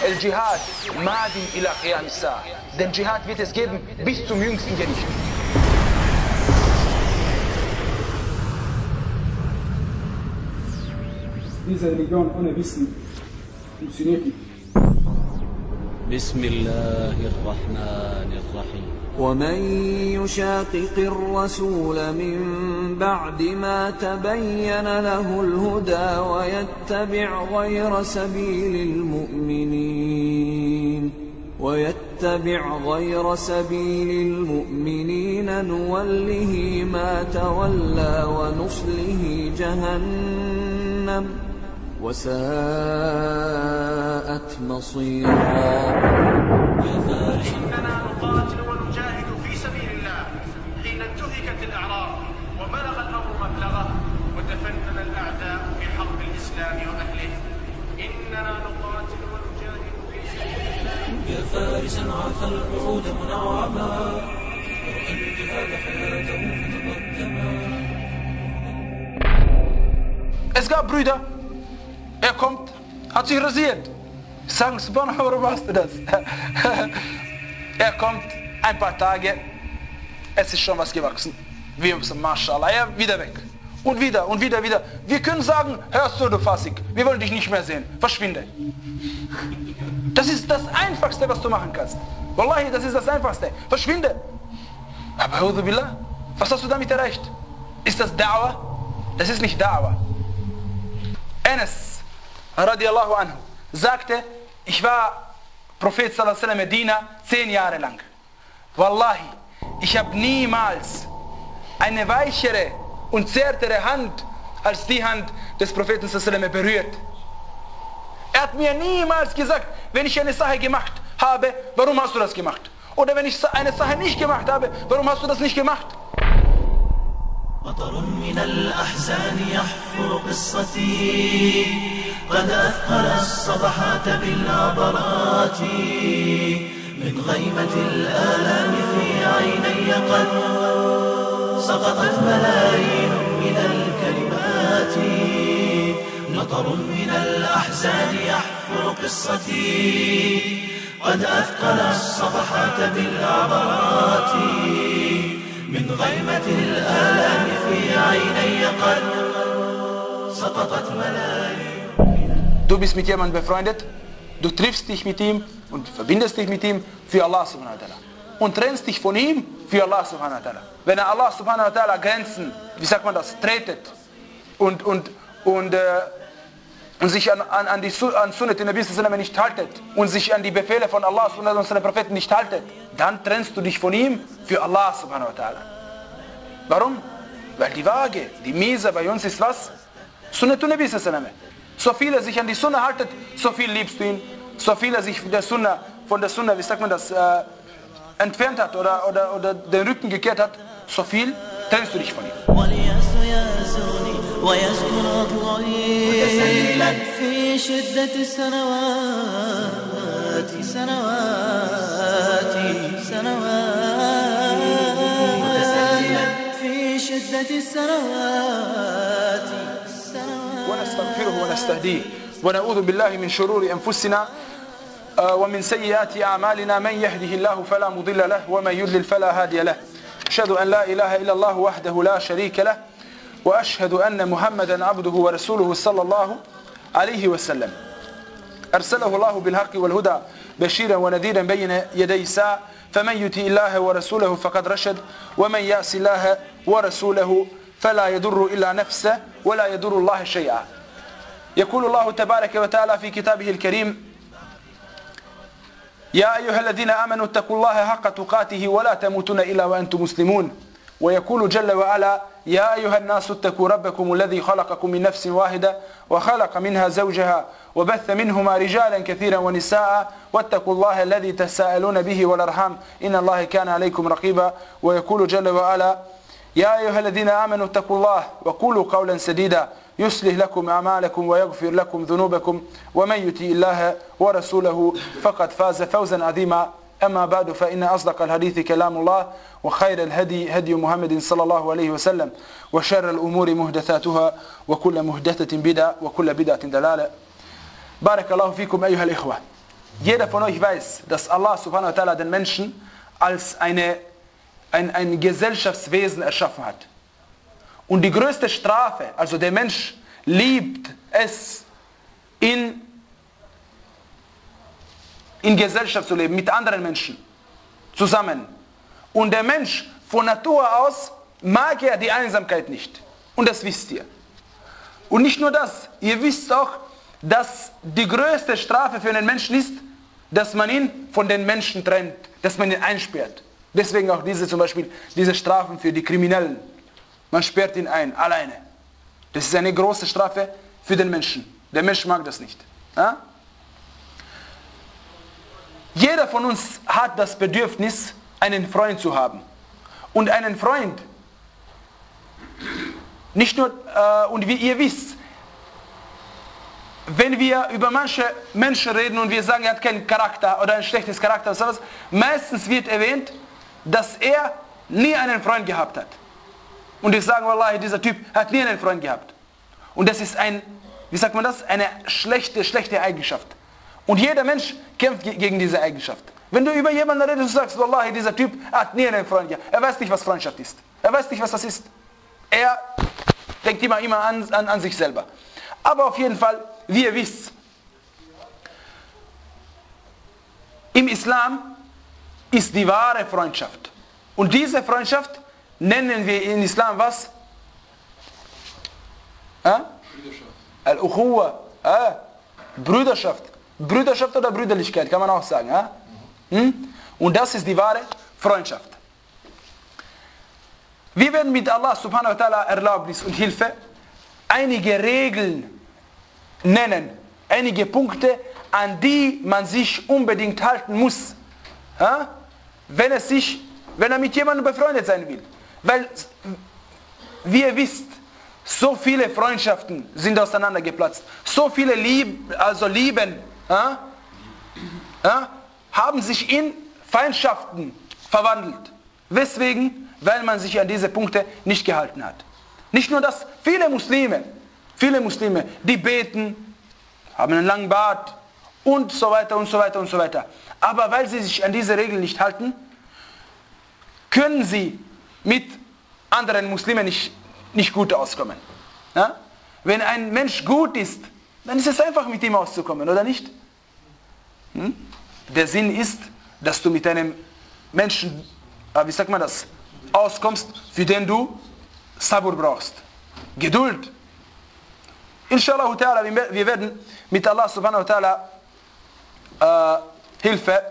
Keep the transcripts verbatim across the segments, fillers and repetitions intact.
El Dschihad madin ila qiyam as-sa'a. Den Dschihad wird es geben bis zum jüngsten Gericht. Diese Religion ohne Wissen funktioniert nicht. بسم الله الرحمن الرحيم ومن يشاقق الرسول من بعد ما تبين له الهدى ويتبع غير سبيل المؤمنين ويتبع غير سبيل المؤمنين نوله ما تولى ونصله جهنم وساءت مصيرا. إننا نقاتل ونجاهد في سبيل الله حين انتهكت الأعراض وبلغ الأمر مبلغه وتفنن الأعداء في حرب الإسلام وأهله. إننا نقاتل ونجاهد في سبيل الله يا فارسا عاث الوعود منعما الجهاد حياته فتقدما. Es gab Brüder, er kommt, hat sich rasiert. Sagen, Subhanallah, warum machst du das? Er kommt, ein paar Tage, es ist schon was gewachsen. Wir müssen, Mashallah, er wieder weg. Und wieder, und wieder, wieder. Wir können sagen, hörst du, du Fasik, wir wollen dich nicht mehr sehen, verschwinde. Das ist das Einfachste, was du machen kannst. Wallahi, das ist das Einfachste. Verschwinde. Aber A'udhu Billah, was hast du damit erreicht? Ist das Da'wah? Das ist nicht Da'wah. Anas radiallahu anhu sagte, ich war Prophet sallallahu alaihi wasallam Medina zehn Jahre lang. Wallahi, ich habe niemals eine weichere und zärtere Hand als die Hand des Propheten sallallahu alaihi wasallam berührt. Er hat mir niemals gesagt, wenn ich eine Sache gemacht habe, warum hast du das gemacht? Oder wenn ich eine Sache nicht gemacht habe, warum hast du das nicht gemacht? مطر من الأحزان يحفر قصتي قد أثقل الصبحات بالعبرات من غيمة الآلام في عيني قد سقطت ملايين من الكلمات. مطر من الأحزان يحفر قصتي قد أثقل الصبحات بالعبرات من غيمة الآلام في عيني قد سقطت ملايين. Du bist mit jemandem befreundet, du triffst dich mit ihm und verbindest dich mit ihm für Allah subhanahu wa ta'ala und trennst dich von ihm für Allah subhanahu wa ta'ala. Wenn er Allah subhanahu wa ta'ala Grenzen, wie sagt man das, tretet und, und, und, äh, und sich an, an, an die an Sunnat Nabi sallallahu nicht haltet und sich an die Befehle von Allah subhanahu und seinen Propheten nicht haltet, dann trennst du dich von ihm für Allah subhanahu wa ta'ala. Warum? Weil die Waage, die Miese bei uns ist was? Sunnat Nabi sallallahu. So viel er sich an die Sunna haltet, so viel liebst du ihn. So viel er sich von der Sunna, von der Sunna, wie sagt man das, äh, entfernt hat oder, oder, oder den Rücken gekehrt hat, so viel trennst du dich von ihm. ويسكن أضلعي متسللا في شدة السنوات سنوات سنوات متسللا في شدة السنوات سنوات ونستغفره ونستهديه ونعوذ بالله من شرور أنفسنا ومن سيئات أعمالنا من يهده الله فلا مضل له ومن يضلل فلا هادي له. أشهد أن لا إله إلا الله وحده لا شريك له وأشهد أن محمدا عبده ورسوله صلى الله عليه وسلم أرسله الله بالحق والهدى بشيرا ونذيرا بين يدي الساعة فمن يطع الله ورسوله فقد رشد ومن يعص الله ورسوله فلا يضر إلا نفسه ولا يضر الله شيئا. يقول الله تبارك وتعالى في كتابه الكريم: يا أيها الذين آمنوا اتقوا الله حق تقاته ولا تموتن إلا وأنتم مسلمون. ويقول جل وعلا: يا أيها الناس اتقوا ربكم الذي خلقكم من نفس واحدة وخلق منها زوجها وبث منهما رجالا كثيرا ونساء واتقوا الله الذي تساءلون به والأرحام إن الله كان عليكم رقيبا. ويقول جل وعلا: يا أيها الذين آمنوا اتقوا الله وقولوا قولا سديدا يصلح لكم أعمالكم ويغفر لكم ذنوبكم ومن يطع الله ورسوله فقد فاز فوزا عظيما. أما بعد فإن أصدق الحديث كلام الله وخير الهدي هدي محمد صلى الله عليه وسلم وشر الأمور محدثاتها وكل محدثة بدعة وكل بدعة ضلالة. بارك الله فيكم أيها الإخوة. jeder von euch weiß, dass Allah subhanahu wa ta'ala den Menschen als eine, ein, ein Gesellschaftswesen erschaffen hat. Und die größte Strafe, also der Mensch liebt es, in, in Gesellschaft zu leben, mit anderen Menschen zusammen. Und der Mensch von Natur aus mag er die Einsamkeit nicht. Und das wisst ihr. Und nicht nur das, ihr wisst auch, dass die größte Strafe für einen Menschen ist, dass man ihn von den Menschen trennt, dass man ihn einsperrt. Deswegen auch diese zum Beispiel, diese Strafen für die Kriminellen. Man sperrt ihn ein, alleine. Das ist eine große Strafe für den Menschen. Der Mensch mag das nicht. Ja? Jeder von uns hat das Bedürfnis, einen Freund zu haben. Und einen Freund, nicht nur, äh, und wie ihr wisst, wenn wir über manche Menschen reden und wir sagen, er hat keinen Charakter oder ein schlechtes Charakter oder sowas, meistens wird erwähnt, dass er nie einen Freund gehabt hat. Und wir sagen, Wallahi, dieser Typ hat nie einen Freund gehabt. Und das ist ein, wie sagt man das, eine schlechte, schlechte Eigenschaft. Und jeder Mensch kämpft gegen diese Eigenschaft. Wenn du über jemanden redest und sagst, Wallahi, dieser Typ hat nie einen Freund gehabt. Er weiß nicht, was Freundschaft ist. Er weiß nicht, was das ist. Er denkt immer, immer an, an, an sich selber. Aber auf jeden Fall, wie ihr wisst, im Islam ist die wahre Freundschaft. Und diese Freundschaft nennen wir im Islam was? Al-Ukhuwa. Brüderschaft. Brüderschaft oder Brüderlichkeit, kann man auch sagen. Hm? Und das ist die wahre Freundschaft. Wir werden mit Allah subhanahu wa ta'ala Erlaubnis und Hilfe einige Regeln nennen, einige Punkte, an die man sich unbedingt halten muss, ja? wenn, es sich, wenn er mit jemandem befreundet sein will. Weil, wie ihr wisst, so viele Freundschaften sind auseinandergeplatzt, so viele Lieb, also Lieben ja? Ja? haben sich in Feindschaften verwandelt. Weswegen? Weil man sich an diese Punkte nicht gehalten hat. Nicht nur das, viele Muslime, viele Muslime, die beten, haben einen langen Bart und so weiter und so weiter und so weiter. Aber weil sie sich an diese Regeln nicht halten, können sie mit anderen Muslimen nicht, nicht gut auskommen. Ja? Wenn ein Mensch gut ist, dann ist es einfach mit ihm auszukommen, oder nicht? Hm? Der Sinn ist, dass du mit einem Menschen, wie sagt man das, auskommst, für den du Sabur brauchst. Geduld. Inshallah ta'ala, wir werden mit Allah subhanahu wa ta'ala äh, Hilfe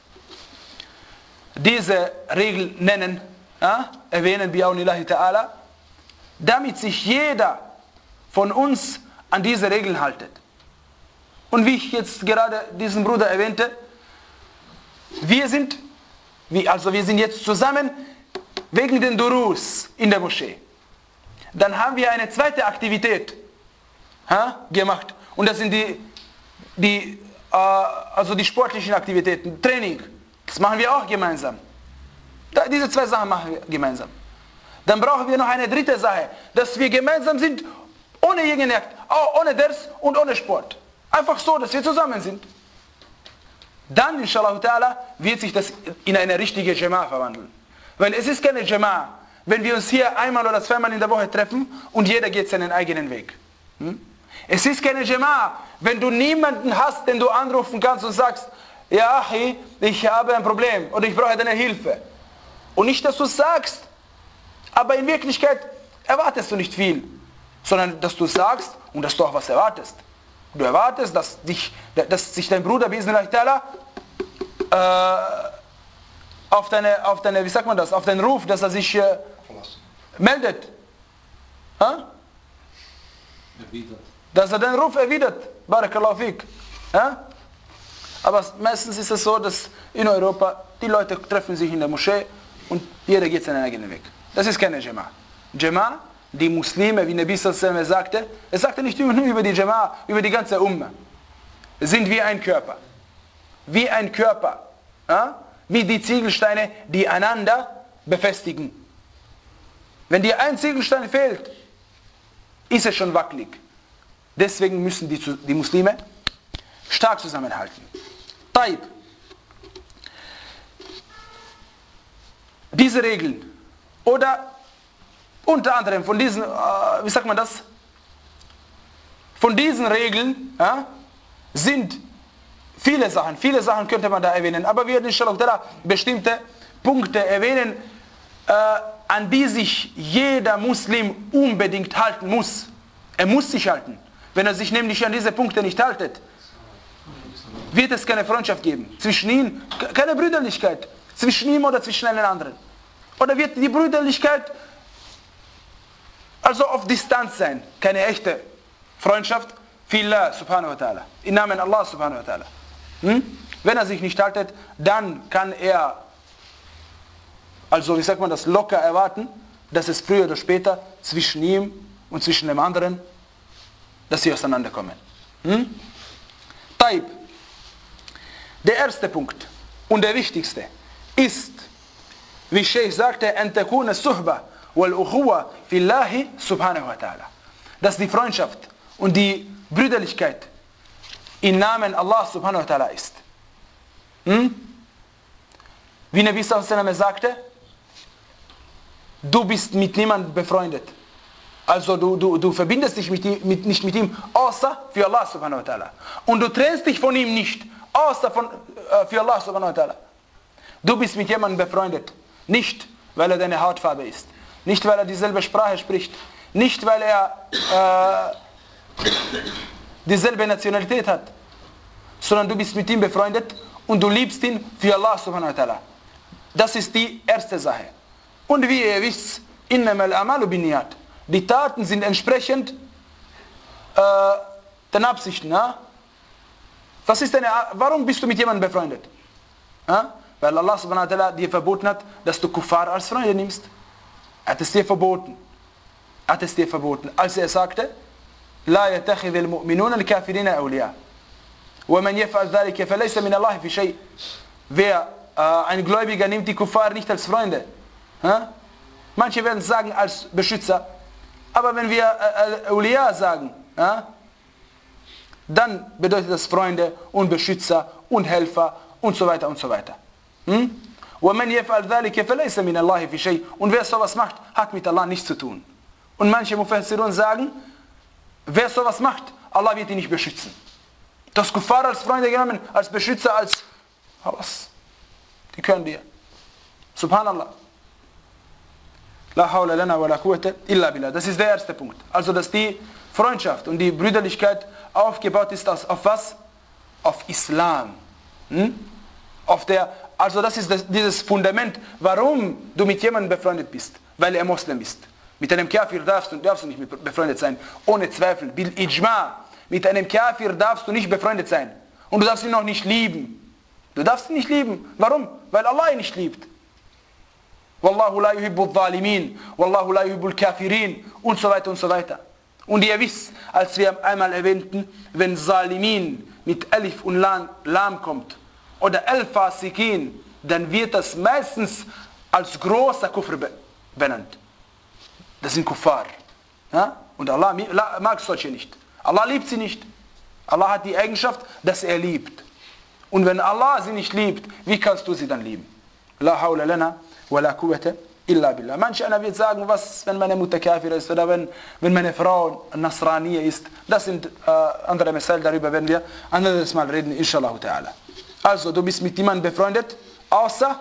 diese Regel nennen, äh, erwähnen bi'aunillahi ta'ala, damit sich jeder von uns an diese Regeln haltet. Und wie ich jetzt gerade diesen Bruder erwähnte, wir sind, wie, also wir sind jetzt zusammen wegen den Durus in der Moschee. Dann haben wir eine zweite Aktivität ha, gemacht. Und das sind die, die, äh, also die sportlichen Aktivitäten, Training. Das machen wir auch gemeinsam. Da, diese zwei Sachen machen wir gemeinsam. Dann brauchen wir noch eine dritte Sache, dass wir gemeinsam sind, ohne irgendeine, ohne Ders und ohne Sport. Einfach so, dass wir zusammen sind. Dann, inshallah ta'ala, wird sich das in eine richtige Jama'a verwandeln. Weil es ist keine Jama'a, wenn wir uns hier einmal oder zweimal in der Woche treffen und jeder geht seinen eigenen Weg. Hm? Es ist keine Jama'a, wenn du niemanden hast, den du anrufen kannst und sagst, ja, Achi, ich habe ein Problem oder ich brauche deine Hilfe. Und nicht, dass du es sagst, aber in Wirklichkeit erwartest du nicht viel, sondern dass du sagst und dass du auch was erwartest. Du erwartest, dass, dich, dass sich dein Bruder bi'iznillahi ta'ala äh, auf deine, auf deine, wie sagt man das, auf den Ruf, dass er sich äh, meldet. Ha? Erwidert. Dass er den Ruf erwidert. Barakallahu fik. Ja? Aber meistens ist es so, dass in Europa die Leute treffen sich in der Moschee und jeder geht seinen eigenen Weg. Das ist keine Jama'a. Jama'a, die Muslime, wie Nabi sallallahu alaihi wasallam sagte, er sagte nicht nur über die Jama'a, über die ganze Umma, sind wie ein Körper. Wie ein Körper. Ja? Wie die Ziegelsteine, die einander befestigen. Wenn dir ein Ziegelstein fehlt, ist es schon wackelig. Deswegen müssen die, die Muslime stark zusammenhalten. Taib. Diese Regeln oder unter anderem von diesen, äh, wie sagt man das? Von diesen Regeln ja, sind viele Sachen, viele Sachen könnte man da erwähnen, aber wir werden inshallah bestimmte Punkte erwähnen, äh, an die sich jeder Muslim unbedingt halten muss. Er muss sich halten. Wenn er sich nämlich an diese Punkte nicht haltet, wird es keine Freundschaft geben. Zwischen ihnen, keine Brüderlichkeit. Zwischen ihm oder zwischen einem anderen. Oder wird die Brüderlichkeit also auf Distanz sein. Keine echte Freundschaft. Fillah subhanahu wa ta'ala. Im Namen Allah subhanahu wa ta'ala. Hm? Wenn er sich nicht haltet, dann kann er, also wie sagt man das, locker erwarten, dass es früher oder später zwischen ihm und zwischen dem anderen, dass sie auseinanderkommen. Hm? Taib. Der erste Punkt und der wichtigste ist, wie Sheikh sagte, an takuna suhba wal ukhuwa fillahi subhanahu wa ta'ala. Dass die Freundschaft und die Brüderlichkeit im Namen Allah subhanahu wa ta'ala ist. Hm? Wie Nabi sallallahu alaihi wasallam sagte, du bist mit niemandem befreundet. Also du, du, du verbindest dich mit, mit, nicht mit ihm, außer für Allah subhanahu wa ta'ala. Und du trennst dich von ihm nicht, außer von, äh, für Allah subhanahu wa ta'ala. Du bist mit jemandem befreundet. Nicht, weil er deine Hautfarbe ist. Nicht, weil er dieselbe Sprache spricht. Nicht, weil er äh, dieselbe Nationalität hat. Sondern du bist mit ihm befreundet und du liebst ihn für Allah subhanahu wa ta'ala. Das ist die erste Sache. Und wie ihr wisst, innamal a'malu binniyat. Die Taten sind entsprechend äh, den Absichten. Ja? Was ist deine, warum bist du mit jemandem befreundet? Ja? Weil Allah subhanahu wa ta'ala dir verboten hat, dass du Kuffar als Freunde nimmst. Er hat es dir verboten. Er hat es dir verboten. Als er sagte, La yattakhidh al-mu'minuna al-kafirina awliya. Wa man yaf'al dhalika falaysa min Allah fi shay. Wer äh, ein Gläubiger nimmt die Kuffar nicht als Freunde. Ja? Manche werden sagen als Beschützer. Aber wenn wir äh, Awliya sagen, ja, dann bedeutet das Freunde und Beschützer und Helfer und so weiter und so weiter. Hm? وَمَنْ يَفْعَلْ ذَلِكَ فَلَيْسَ مِنَ اللَّهِ فِي شَيْءٍ. Und wer sowas macht, hat mit Allah nichts zu tun. Und manche Mufassirun sagen, wer sowas macht, Allah wird ihn nicht beschützen. Das Kuffar als Freunde genommen, als Beschützer, als was? Die können dir. Subhanallah. La hawla lana wa la quwwata illa billah. Das ist der erste Punkt. Also, dass die Freundschaft und die Brüderlichkeit aufgebaut ist auf, auf was? Auf Islam. Hm? Auf der, also das ist das, dieses Fundament, warum du mit jemandem befreundet bist. Weil er Moslem ist. Mit einem Kafir darfst du, darfst du nicht befreundet sein. Ohne Zweifel. Bil Ijma. Mit einem Kafir darfst du nicht befreundet sein. Und du darfst ihn noch nicht lieben. Du darfst ihn nicht lieben. Warum? Weil Allah ihn nicht liebt. Wallahu la yuhibbu al-zalimin. Wallahu la yuhibbu al-kafirin. Und so weiter und so weiter. Und ihr wisst, als wir einmal erwähnten, wenn Zalimin mit Alif und Lam, Lam kommt, oder Al-Fasikin, dann wird das meistens als großer Kufr benannt. Das sind Kuffar. Ja? Und Allah mag solche nicht. Allah liebt sie nicht. Allah hat die Eigenschaft, dass er liebt. Und wenn Allah sie nicht liebt, wie kannst du sie dann lieben? La hawla lana wa la quwwata illa billah. Manch einer wird sagen, was, wenn meine Mutter Kafir ist oder wenn, wenn meine Frau Nasraniya ist. Das sind äh, andere Mesel, darüber werden wir anderes Mal reden, inshallah ta'ala. Also, du bist mit jemandem befreundet, außer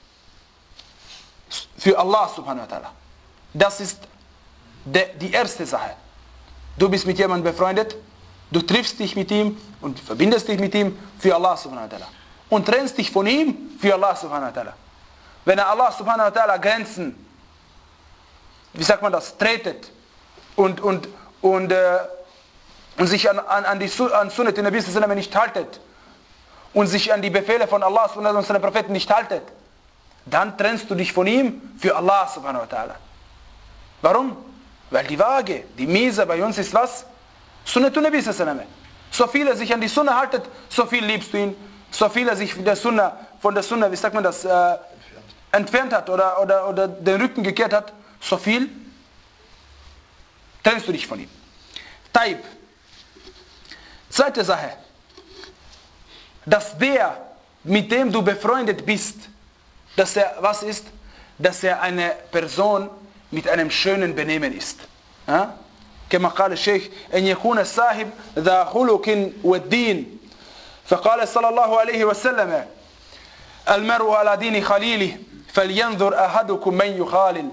für Allah subhanahu wa ta'ala. Das ist de, die erste Sache. Du bist mit jemandem befreundet, du triffst dich mit ihm und verbindest dich mit ihm für Allah subhanahu wa ta'ala. Und trennst dich von ihm für Allah subhanahu wa ta'ala. Wenn er Allah subhanahu wa ta'ala Grenzen, wie sagt man das, tretet und, und, und, äh, und sich an, an, an die an Sunnat in der Nabi nicht haltet, und sich an die Befehle von Allah subhanahu wa ta'ala und seinen Propheten nicht haltet, dann trennst du dich von ihm für Allah subhanahu wa ta'ala. Warum? Weil die Waage, die Miese bei uns ist was? Sunnatun Nabi sallallahu alaihi wasallam. So viel er sich an die Sunna haltet, so viel liebst du ihn. So viel er sich von der Sunna, von der Sunna, wie sagt man das, äh, entfernt hat oder, oder, oder den Rücken gekehrt hat, so viel trennst du dich von ihm. Taib. Zweite Sache. dass der, mit dem du befreundet bist, dass er, was ist? Dass er eine Person mit einem schönen Benehmen ist. Ja? كما قال الشيخ أن يكون الصاحب ذا خلق والدين فقال صلى الله عليه وسلم المرء على دين خليله فلينظر أحدكم من يخالل.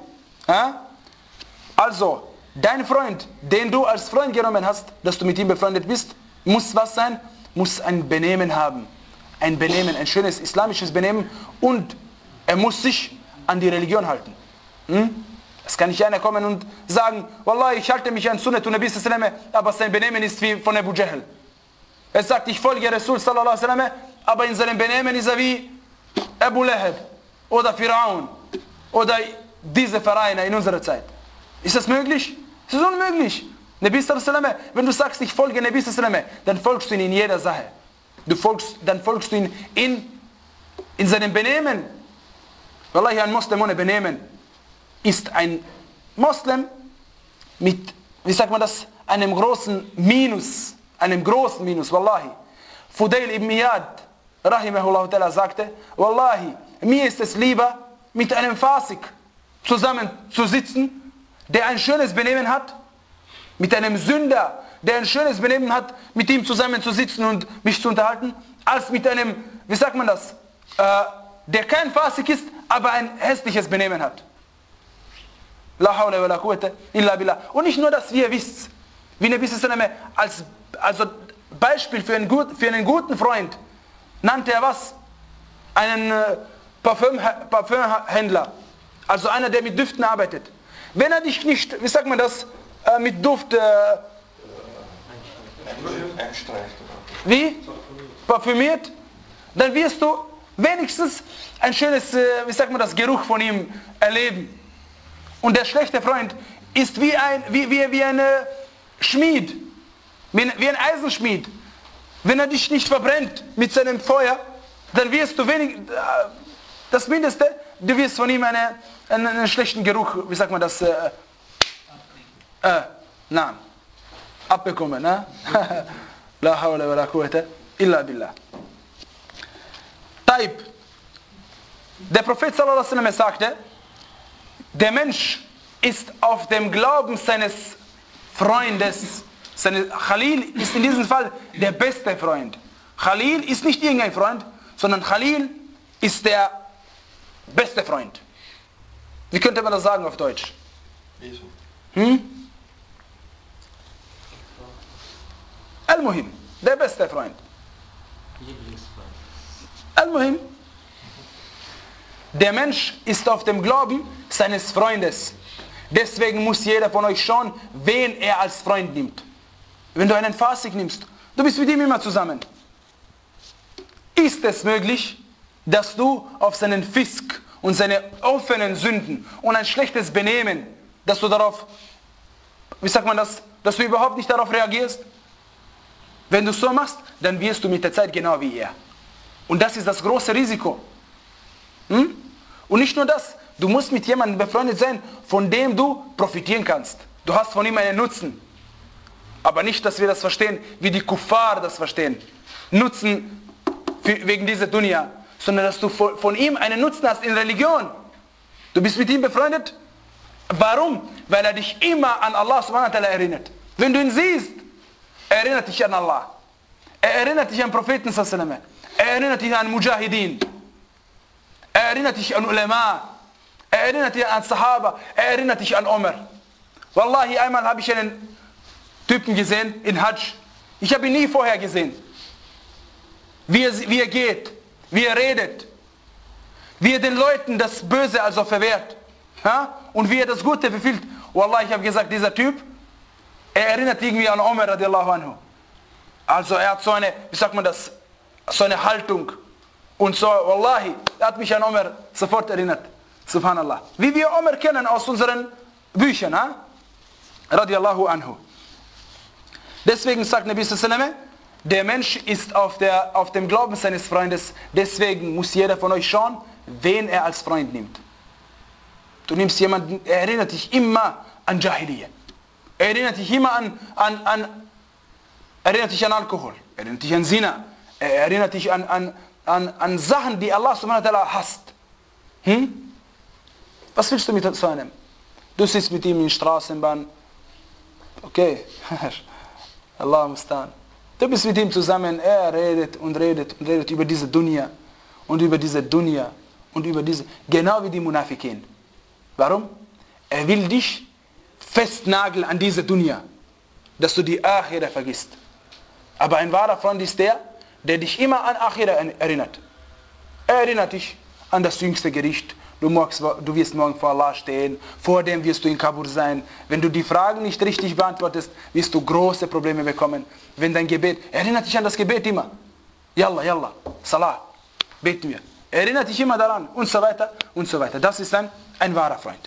Also, dein Freund, den du als Freund genommen hast, dass du mit ihm befreundet bist, muss was sein? Muss ein Benehmen haben. Ein Benehmen, ein schönes islamisches Benehmen, und er muss sich an die Religion halten. Hm? Es kann nicht einer kommen und sagen, Wallah, ich halte mich an Sunnat und Nabi sallallahu alaihi wasallam, aber sein Benehmen ist wie von Abu Jahl. Er sagt, ich folge Rasul sallallahu alaihi wasallam, aber in seinem Benehmen ist er wie Abu Lahab oder Firaun oder diese Vereine in unserer Zeit. Ist das möglich? Es ist unmöglich. Nabi sallallahu alaihi wasallam, wenn du sagst, ich folge Nabi sallallahu alaihi wasallam, dann folgst du ihn in jeder Sache. Du folgst, dann folgst du ihn in, in seinem Benehmen. Wallahi, ein Muslim ohne Benehmen ist ein Moslem mit, wie sagt man das, einem großen Minus, einem großen Minus, Wallahi. Fudail ibn Iyad, rahimahullah ta'ala, sagte, Wallahi, mir ist es lieber, mit einem Fasik zusammen zu sitzen, der ein schönes Benehmen hat, mit einem Sünder, der ein schönes Benehmen hat, mit ihm zusammen zu sitzen und mich zu unterhalten, als mit einem, wie sagt man das, äh, der kein Fasik ist, aber ein hässliches Benehmen hat. La hawla wa la quwwata illa billah. Und nicht nur, dass wir wisst, wie Nabi sallallahu alaihi wasallam als also Beispiel für einen, gut, für einen guten Freund nannte er was? Einen äh, Parfüm, Parfümhändler. Also einer, der mit Düften arbeitet. Wenn er dich nicht, wie sagt man das, äh, mit Duft äh, wie? Parfümiert, dann wirst du wenigstens ein schönes, äh, wie sagt man das, Geruch von ihm erleben. Und der schlechte Freund ist wie ein, wie, wie, wie ein äh, Schmied, wie, wie ein Eisenschmied. Wenn er dich nicht verbrennt mit seinem Feuer, dann wirst du wenig, äh, das Mindeste, du wirst von ihm eine, einen, einen schlechten Geruch, wie sagt man das, äh, äh, na, abbekommen. Ne? La hawla wa la quwwata illa billah. Taib. Der Prophet sallallahu alaihi wasallam sagte, der Mensch ist auf dem Glauben seines Freundes, seine, Khalil ist in diesem Fall der beste Freund. Khalil ist nicht irgendein Freund, sondern Khalil ist der beste Freund. Wie könnte man das sagen auf Deutsch? Hm? Al-Muhim, der beste Freund. Al-Muhim. Der Mensch ist auf dem Glauben seines Freundes. Deswegen muss jeder von euch schauen, wen er als Freund nimmt. Wenn du einen Fasik nimmst, du bist mit ihm immer zusammen. Ist es möglich, dass du auf seinen Fisk und seine offenen Sünden und ein schlechtes Benehmen, dass du darauf, wie sagt man das, dass du überhaupt nicht darauf reagierst? Wenn du so machst, dann wirst du mit der Zeit genau wie er. Und das ist das große Risiko. Hm? Und nicht nur das, du musst mit jemandem befreundet sein, von dem du profitieren kannst. Du hast von ihm einen Nutzen. Aber nicht, dass wir das verstehen, wie die Kuffar das verstehen. Nutzen für, wegen dieser Dunya. Sondern dass du von, von ihm einen Nutzen hast in Religion. Du bist mit ihm befreundet. Warum? Weil er dich immer an Allah subhanahu wa ta'ala erinnert. Wenn du ihn siehst, er erinnert dich an Allah. Er erinnert dich an Propheten sallallahu alaihi wasallam. Er erinnert dich an Mujahideen. Er erinnert dich an Ulema. Er erinnert dich an Sahaba. Er erinnert dich an Umar. Wallahi, einmal habe ich einen Typen gesehen in Hajj. Ich habe ihn nie vorher gesehen. Wie er, wie er geht, wie er redet, wie er den Leuten das Böse also verwehrt. Ja? Und wie er das Gute befiehlt. Wallahi, ich habe gesagt, dieser Typ, er erinnert irgendwie an Umar radiallahu anhu. Also er hat so eine, wie sagt man das, so eine Haltung. Und so, Wallahi, er hat mich an Umar sofort erinnert. Subhanallah. Wie wir Umar kennen aus unseren Büchern. Ha? Radiallahu anhu. Deswegen sagt Nabi sallallahu alaihi wasallam, der Mensch ist auf, der, auf dem Glauben seines Freundes. Deswegen muss jeder von euch schauen, wen er als Freund nimmt. Du nimmst jemanden, er erinnert dich immer an Jahiliyyah. Er erinnert dich immer an, an, an, erinnert dich an Alkohol. Er erinnert dich an Zina. Er erinnert dich an, an, an, an Sachen, die Allah subhanahu wa ta'ala hasst. Hm? Was willst du mit so einem? Du sitzt mit ihm in Straßenbahn. Okay. Allah mustan. Du bist mit ihm zusammen. Er redet und redet und redet über diese Dunya. Und über diese Dunya. Und über diese. Genau wie die Munafikin. Warum? Er will dich festnageln an diese Dunya. Dass du die Akhira vergisst. Aber ein wahrer Freund ist der, der dich immer an Akhira erinnert. Er erinnert dich an das jüngste Gericht. Du, magst, du wirst morgen vor Allah stehen, vor dem wirst du in Kabur sein. Wenn du die Fragen nicht richtig beantwortest, wirst du große Probleme bekommen. Wenn dein Gebet, erinnert dich an das Gebet immer. Yalla, yalla, Salah, beten wir. Erinnert dich immer daran und so weiter und so weiter. Das ist ein, ein wahrer Freund.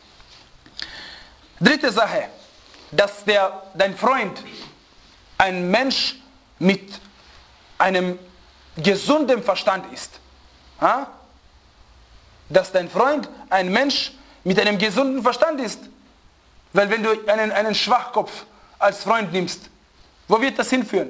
Dritte Sache, dass der, dein Freund ein Mensch mit einem gesunden Verstand ist. Ha? Dass dein Freund ein Mensch mit einem gesunden Verstand ist. Weil wenn du einen, einen Schwachkopf als Freund nimmst, wo wird das hinführen?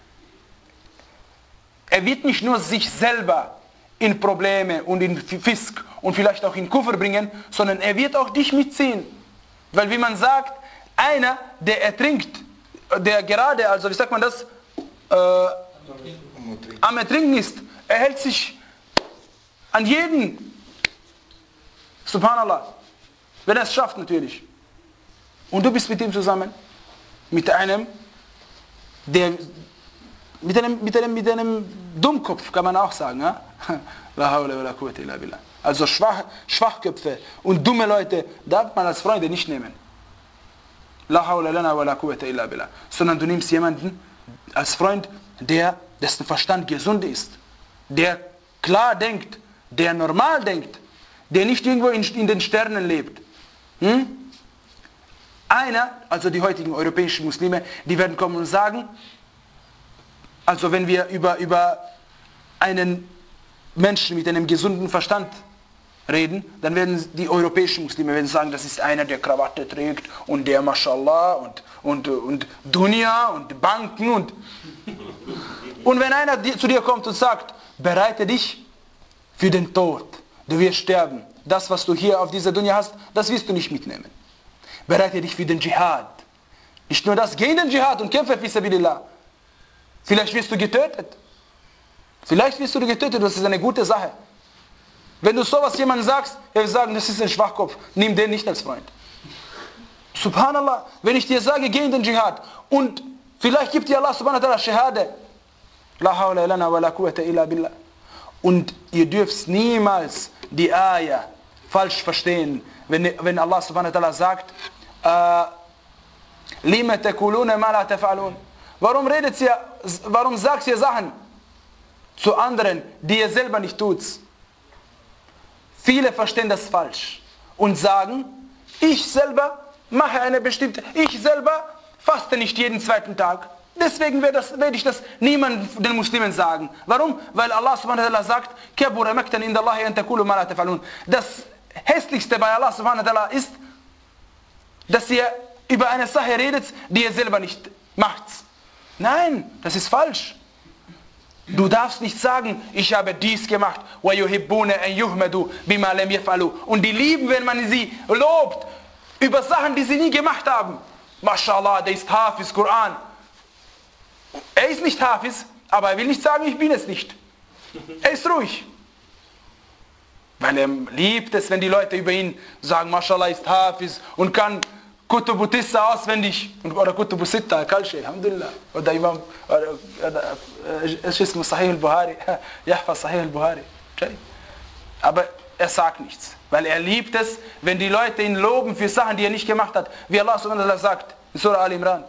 Er wird nicht nur sich selber in Probleme und in Fisk und vielleicht auch in Kufr bringen, sondern er wird auch dich mitziehen. Weil wie man sagt, einer, der ertrinkt, der gerade, also wie sagt man das, äh, am Ertrinken ist, er hält sich an jeden. Subhanallah. Wenn er es schafft natürlich. Und du bist mit ihm zusammen. Mit einem, der, mit einem, mit einem, mit einem Dummkopf kann man auch sagen. Ja? La hawla wa la quwwata illa billah. Also Schwach, Schwachköpfe und dumme Leute darf man als Freunde nicht nehmen. La hawla lana wa la quwwata illa billah. Sondern du nimmst jemanden als Freund, der, dessen Verstand gesund ist. Der klar denkt. Der normal denkt. Der nicht irgendwo in, in den Sternen lebt. Hm? Einer, also die heutigen europäischen Muslime, die werden kommen und sagen, also wenn wir über, über einen Menschen mit einem gesunden Verstand reden, dann werden die europäischen Muslime werden sagen, das ist einer, der Krawatte trägt und der Mashallah und, und, und Dunya und Banken und... Und wenn einer zu dir kommt und sagt, bereite dich für den Tod. Du wirst sterben. Das, was du hier auf dieser Dunya hast, das wirst du nicht mitnehmen. Bereite dich für den Dschihad. Nicht nur das, geh in den Dschihad und kämpfe fi sabilillah. Vielleicht wirst du getötet. Vielleicht wirst du getötet, das ist eine gute Sache. Wenn du sowas jemandem sagst, er will sagen, das ist ein Schwachkopf, nimm den nicht als Freund. Subhanallah, wenn ich dir sage, geh in den Dschihad und vielleicht gibt dir Allah subhanahu wa ta'ala Shahade. La hawla lana wa la quwwata illa billah. Und ihr dürft niemals die Ayah falsch verstehen, wenn, wenn Allah subhanahu wa ta'ala sagt, Lima takuluna ma la taf'alun. Warum redet ihr, warum sagt ihr Sachen zu anderen, die ihr selber nicht tut? Viele verstehen das falsch und sagen, ich selber mache eine bestimmte, ich selber faste nicht jeden zweiten Tag. Deswegen werde, das, werde ich das niemandem den Muslimen sagen. Warum? Weil Allah subhanahu wa ta'ala sagt, Kabura maktan inda Allahi an takulu ma la taf'alun. Das hässlichste bei Allah subhanahu wa ta'ala ist, dass ihr über eine Sache redet, die ihr selber nicht macht. Nein, das ist falsch. Du darfst nicht sagen, ich habe dies gemacht. Und die lieben, wenn man sie lobt, über Sachen, die sie nie gemacht haben. Mashallah, der ist Hafiz, Koran. Er ist nicht Hafiz, aber er will nicht sagen, ich bin es nicht. Er ist ruhig. Weil er liebt es, wenn die Leute über ihn sagen, Mashallah ist Hafiz und kann Kutubu Tissa auswendig oder Kutubu Sitta, Kalshe, Alhamdulillah. Oder Imam, es ist Sahih al-Buhari, Yahfaz Sahih al-Buhari. Aber er sagt nichts, weil er liebt es, wenn die Leute ihn loben für Sachen, die er nicht gemacht hat. Wie Allah subhanahu wa ta'ala sagt, in Surah Al-Imran.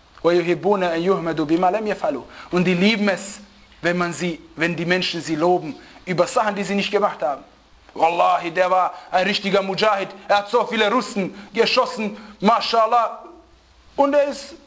Und die lieben es, wenn man sie, wenn die Menschen sie loben über Sachen, die sie nicht gemacht haben. Wallahi, der war ein richtiger Mujahid. Er hat so viele Russen geschossen, Mashallah. Und er ist...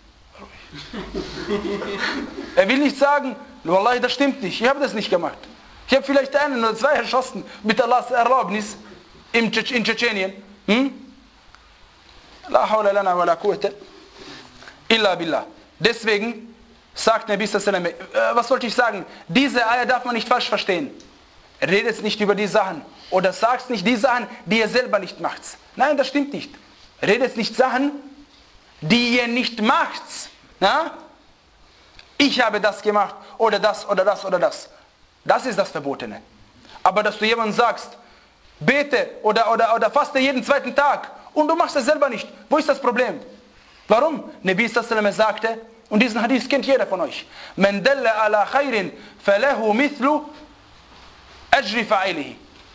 Er will nicht sagen, Wallahi, das stimmt nicht, ich habe das nicht gemacht. Ich habe vielleicht einen oder zwei erschossen mit Allahs Erlaubnis in Tschetschenien. Hm? La hawla lana wa la quwwata illa billah. Deswegen sagt Nabi sallallahu alaihi wasallam, äh, was wollte ich sagen? Diese Eier darf man nicht falsch verstehen. Redet nicht über die Sachen oder sagt nicht die Sachen, die ihr selber nicht macht. Nein, das stimmt nicht. Redet nicht Sachen, die ihr nicht macht. Na? Ich habe das gemacht oder das oder das oder das. Das ist das Verbotene. Aber dass du jemandem sagst, bete oder, oder, oder faste jeden zweiten Tag und du machst es selber nicht, wo ist das Problem? Warum? Nabi sallallahu alaihi wasallam sagte, und diesen Hadith kennt jeder von euch, Man dalla ala khairin falahu mithlu ajri fa'ilihi.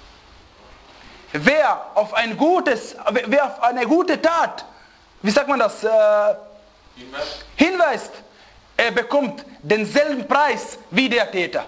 Wer auf ein gutes, wer auf eine gute Tat, wie sagt man das, äh, hinweist, er bekommt denselben Preis wie der Täter.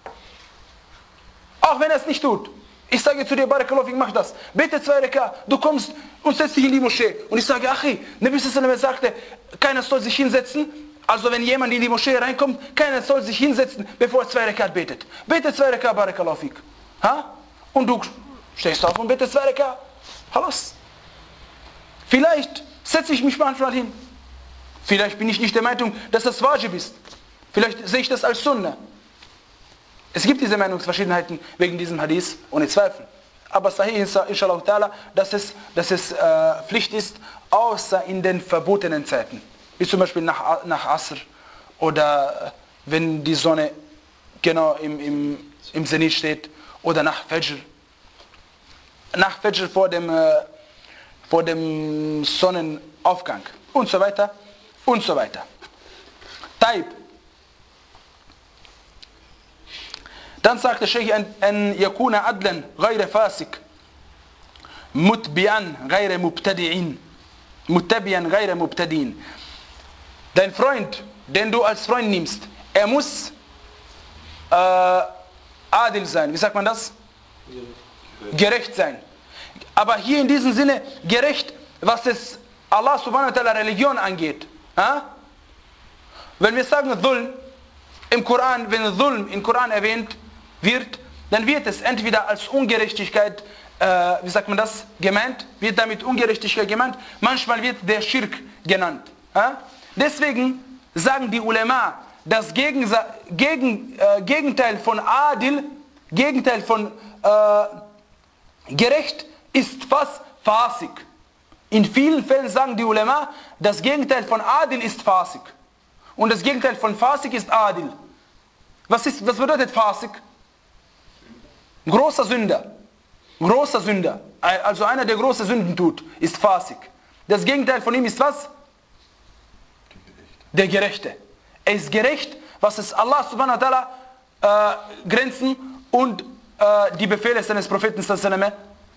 Auch wenn er es nicht tut. Ich sage zu dir, Barakallahu fik, mach das. Bete zwei Reka, du kommst und setzt dich in die Moschee. Und ich sage, Achi, Nabi sallallahu alaihi wasallam sagte, keiner soll sich hinsetzen. Also wenn jemand in die Moschee reinkommt, keiner soll sich hinsetzen, bevor er zwei Rekat betet. Bete zwei Reka, Barakallahu fik. Ha? Und du stehst auf und betest zwei Reka. Halas. Vielleicht setze ich mich manchmal hin. Vielleicht bin ich nicht der Meinung, dass das Wajib ist. Vielleicht sehe ich das als Sunnah. Es gibt diese Meinungsverschiedenheiten wegen diesem Hadith, ohne Zweifel. Aber Sahih inshallah ta'ala, dass es, dass es äh, Pflicht ist, außer in den verbotenen Zeiten. Wie zum Beispiel nach, nach Asr oder wenn die Sonne genau im, im, im Zenit steht oder nach Fajr. Nach Fajr vor dem, äh, vor dem Sonnenaufgang und so weiter und so weiter. Taib. Dann sagt der Sheikh, an yakuna adlan ghayra fasik, mutbi'an ghayra mubtadi'in, muttabi'an ghayra mubtadi'in. Dein Freund, den du als Freund nimmst, er muss äh, adil sein. Wie sagt man das? Gerecht sein. Aber hier in diesem Sinne gerecht, was es Allah subhanahu wa ta'ala Religion angeht. Ha? Wenn wir sagen Dhulm im Koran, wenn Dhulm im Koran erwähnt wird, dann wird es entweder als Ungerechtigkeit, äh, wie sagt man das, gemeint, wird damit Ungerechtigkeit gemeint, manchmal wird der Schirk genannt. Ja? Deswegen sagen die Ulema, das Gegensa- Gegen, äh, Gegenteil von Adil, Gegenteil von äh, gerecht ist was? Fasik. In vielen Fällen sagen die Ulema, das Gegenteil von Adil ist Fasik. Und das Gegenteil von Fasik ist Adil. Was, ist, was bedeutet Fasik? Großer Sünder. Großer Sünder. Also einer, der große Sünden tut, ist Fasik. Das Gegenteil von ihm ist was? Der Gerechte. Er ist gerecht, was es Allah subhanahu wa ta'ala äh, Grenzen und äh, die Befehle seines Propheten sallallahu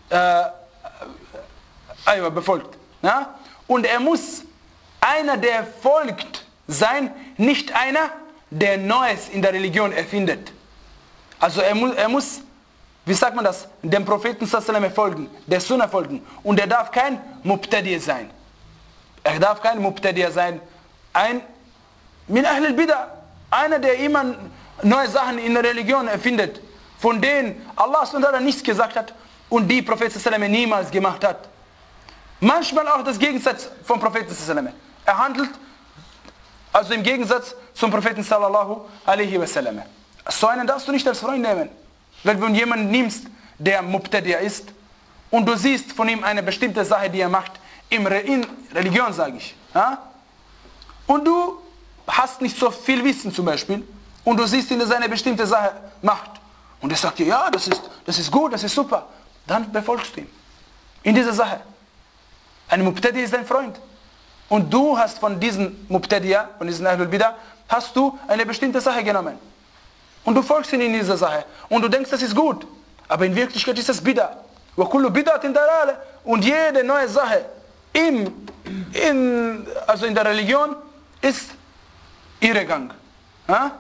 alaihi wasallam befolgt. Ja? Und er muss einer, der folgt, sein, nicht einer, der Neues in der Religion erfindet. Also er muss, er muss, wie sagt man das, dem Propheten sallallahu alaihi wasallam folgen, der Sunna folgen. Und er darf kein Mubtadi sein. Er darf kein Mubtadi sein. Ein Min Ahl al-Bid'ah, einer, der immer neue Sachen in der Religion erfindet, von denen Allah subhanahu wa ta'ala nichts gesagt hat und die Prophet sallallahu alaihi wasallam niemals gemacht hat. Manchmal auch das Gegensatz vom Propheten sallallahu alaihi wasallam. Er handelt also im Gegensatz zum Propheten sallallahu alaihi wasallam. So einen darfst du nicht als Freund nehmen. Weil wenn du jemanden nimmst, der Mubtadi' ist und du siehst von ihm eine bestimmte Sache, die er macht, in Religion sage ich, ja? Und du hast nicht so viel Wissen zum Beispiel und du siehst ihn, dass er eine bestimmte Sache macht und er sagt dir, ja, das ist, das ist gut, das ist super, dann befolgst du ihn in dieser Sache. Ein Mubtadi' ist dein Freund und du hast von diesem Mubtadi'a, von diesem Ahlul Bidah, hast du eine bestimmte Sache genommen und du folgst ihn in dieser Sache und du denkst, das ist gut, aber in Wirklichkeit ist das Bidah. Wa kullu bid'atin dalala. Und jede neue Sache im, in, also in der Religion ist Irrgang. Wa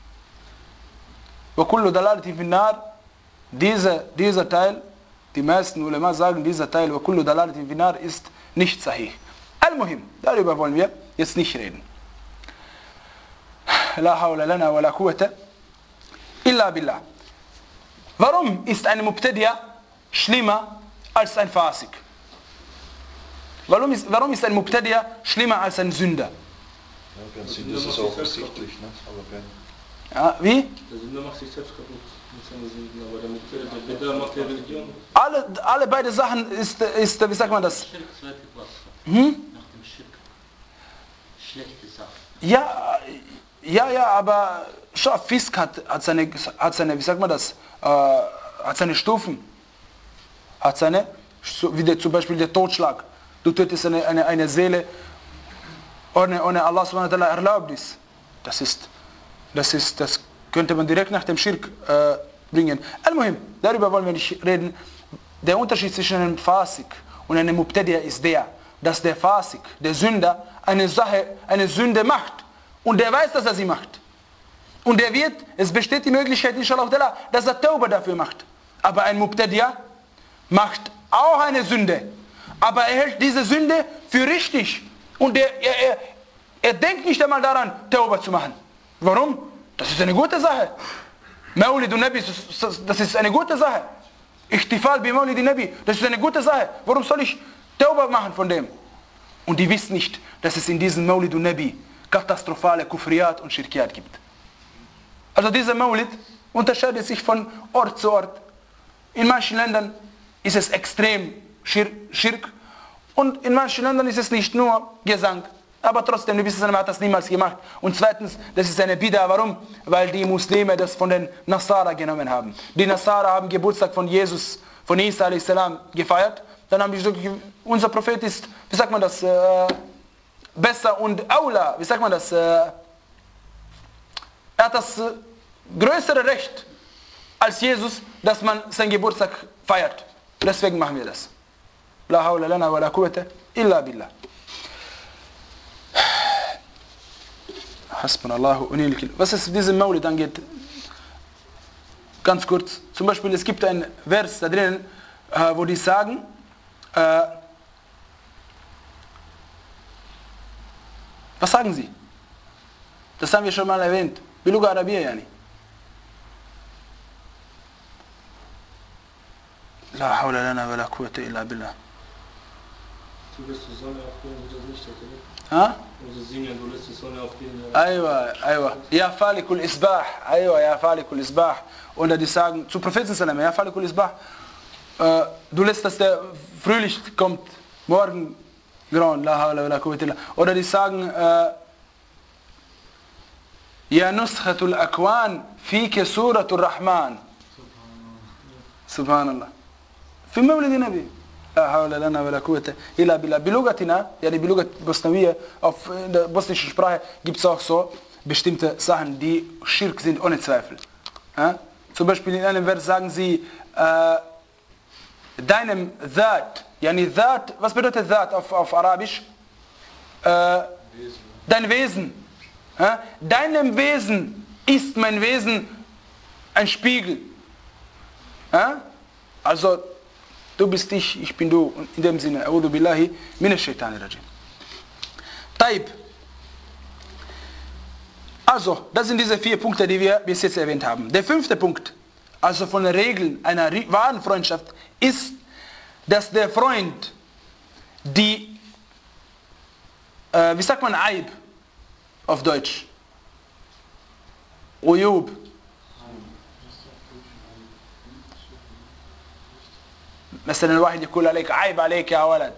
kullu dalalatin fin nar. Dieser, dieser Teil, die meisten Ulema sagen, dieser Teil, wa kullu dalalatin fin nar, ist nicht sahih. Al-Muhim, darüber wollen wir jetzt nicht reden. La hawla lana wa la quwwata illa billah. Warum ist ein Mubtadi'a schlimmer als ein Fasik? Warum ist, warum ist ein Mubtadi'a schlimmer als ein Sünder? Ja, ganz das ist auch offensichtlich, ne? Aber wenn Ja, wie? Der Sünder macht sich selbst kaputt mit seinen Sünden, aber der Bettler macht die Religion. Alle, alle beide Sachen ist, ist, wie sagt man das? Schirk, zweite Klasse. Hm? Nach dem Schirk. Schlechte Sache. Ja, ja, ja, aber schau, Fisk hat, hat, seine, hat seine, wie sagt man das, äh, hat seine Stufen. Hat seine, so wie der, zum Beispiel der Totschlag. Du tötest eine, eine, eine Seele, ohne, ohne Allah subhanahu wa ta'ala erlaubt ist. Das ist, das ist, das könnte man direkt nach dem Schirk äh, bringen. Al-Muhim, darüber wollen wir nicht reden. Der Unterschied zwischen einem Fasik und einem Mubtadi'a ist der, dass der Fasik, der Sünder, eine Sache, eine Sünde macht. Und der weiß, dass er sie macht. Und der wird, es besteht die Möglichkeit, inshallah, dass er Tauba dafür macht. Aber ein Mubtadi'a macht auch eine Sünde. Aber er hält diese Sünde für richtig. Und er, er, er, er denkt nicht einmal daran, Tauba zu machen. Warum? Das ist eine gute Sache. Maulid und Nabi, das ist eine gute Sache. Ihtifal bi Maulid und Nabi, das ist eine gute Sache. Warum soll ich Tauba machen von dem? Und die wissen nicht, dass es in diesem Maulid und Nabi katastrophale Kufriyat und Shirkiyat gibt. Also dieser Maulid unterscheidet sich von Ort zu Ort. In manchen Ländern ist es extrem Schirk und in manchen Ländern ist es nicht nur Gesang. Aber trotzdem, die Nabi hat das niemals gemacht. Und zweitens, das ist eine Bida. Warum? Weil die Muslime das von den Nasara genommen haben. Die Nasara haben Geburtstag von Jesus, von Isa a s. gefeiert. Dann haben die gesagt, unser Prophet ist, wie sagt man das, äh, besser und aula, wie sagt man das, äh, er hat das äh, größere Recht als Jesus, dass man seinen Geburtstag feiert. Deswegen machen wir das. La hawla lana wa la quwwata illa billah. Hasbunallahu wa ni'mal wakeel. Was es diesem Maulid angeht, ganz kurz. Zum Beispiel, es gibt einen Vers da drinnen, äh, wo die sagen, äh, was sagen sie? Das haben wir schon mal erwähnt. Biluga Arabiya, yani. La hawla lana wa la quwwata illa billah. Du lässt die Sonne aufgehen, und das nicht hätte. Ha? Also singen, du lässt die Sonne aufgehen. Aywa, aywa. Ya falikul isbah. Aywa, ya falikul isbah. Oder die sagen, zu Propheten sallam, ya falikul isbah. Äh, du lässt, dass der Frühlicht kommt, morgen grauen. La hawla wa la quwwata illa. Oder die sagen, äh, Ya nuskhatul akwan, fike suratul Rahman. Subhanallah. في مولد النبي لا حول لنا ولا قوة إلا بالله بلغتنا يعني بلغة بosnawia auf der bosnischen Sprache gibt es auch so bestimmte Sachen die Schirk sind ohne Zweifel ja? Zum Beispiel in einem Vers sagen sie äh, deinem That yani That was bedeutet That auf, auf Arabisch äh, dein Wesen ja? Deinem Wesen ist mein Wesen ein Spiegel ja? Also du bist ich, ich bin du. Und in dem Sinne, A'udhu billahi minash shaitani rajim. Taib. Also, das sind diese vier Punkte, die wir bis jetzt erwähnt haben. Der fünfte Punkt, also von den Regeln einer wahren Freundschaft, ist, dass der Freund die, äh, wie sagt man Aib auf Deutsch? Uyub. مثلا الواحد يقول عليك عيب عليك يا ولد.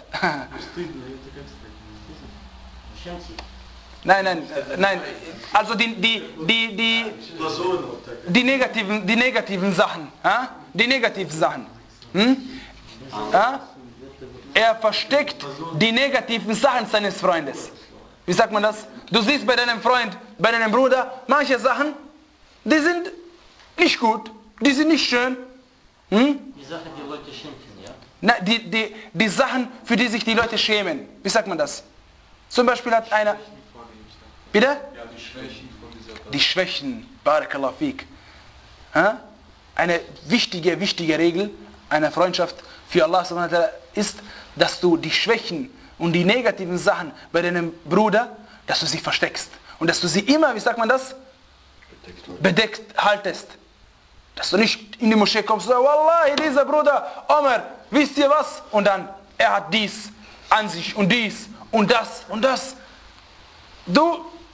Nein, nein, nein. Also die, die, die, die, die, negativen, die negativen Sachen. Ja? Die negativen Sachen. Hm? Ja? Er versteckt die negativen Sachen seines Freundes. Wie sagt man das? Du siehst bei deinem Freund, bei deinem Bruder, manche Sachen, die sind nicht gut, die sind nicht schön. Hm? Die Sachen, die Leute schenken, ja? Na, die, die, die Sachen, für die sich die Leute schämen. Wie sagt man das? Zum Beispiel hat einer... Bitte? Ja, die Schwächen von dieser Person. Die Schwächen, Barakallahu fik. Eine wichtige, wichtige Regel einer Freundschaft für Allah subhanahu wa ta'ala ist, dass du die Schwächen und die negativen Sachen bei deinem Bruder, dass du sie versteckst. Und dass du sie immer, wie sagt man das? Bedeckt, Bedeckt haltest. Dass du nicht in die Moschee kommst und sagst, Wallahi, dieser Bruder, Omer, wisst ihr was? Und dann, er hat dies an sich und dies und das und das. Du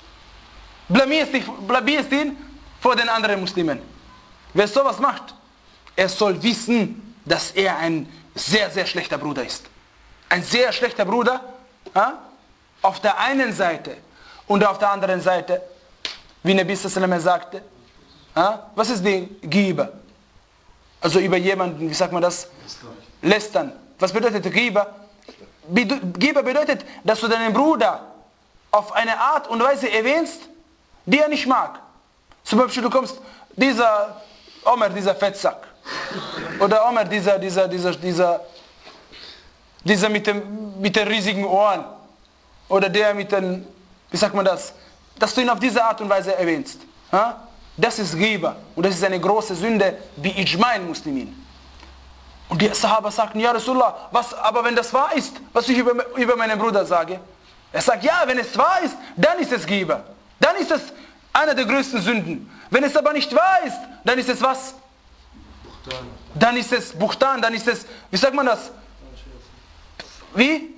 Blamierst, dich, blamierst ihn vor den anderen Muslimen. Wer sowas macht, er soll wissen, dass er ein sehr, sehr schlechter Bruder ist. Ein sehr schlechter Bruder, ja, auf der einen Seite und auf der anderen Seite, wie Nabi sallallahu alaihi wasallam sagte, ja, was ist die Ghiba? Also über jemanden, wie sagt man das? Lästern. Was bedeutet Ghiba? Ghiba bedeutet, dass du deinen Bruder auf eine Art und Weise erwähnst, die er nicht mag. Zum Beispiel, du kommst, dieser Omer, dieser Fettsack. Oder Omer, dieser, dieser, dieser, dieser, dieser mit, dem, mit den riesigen Ohren. Oder der mit den, wie sagt man das? Dass du ihn auf diese Art und Weise erwähnst. Ja? Das ist Ghiba. Und das ist eine große Sünde, wie Ijma'in Muslimin. Und die Sahaba sagten, ja Rasulullah, was, aber wenn das wahr ist, was ich über, über meinen Bruder sage. Er sagt, ja, wenn es wahr ist, dann ist es Ghiba. Dann ist es einer der größten Sünden. Wenn es aber nicht wahr ist, dann ist es was? Buchtan. Dann ist es Buchtan, dann ist es, wie sagt man das? Wie?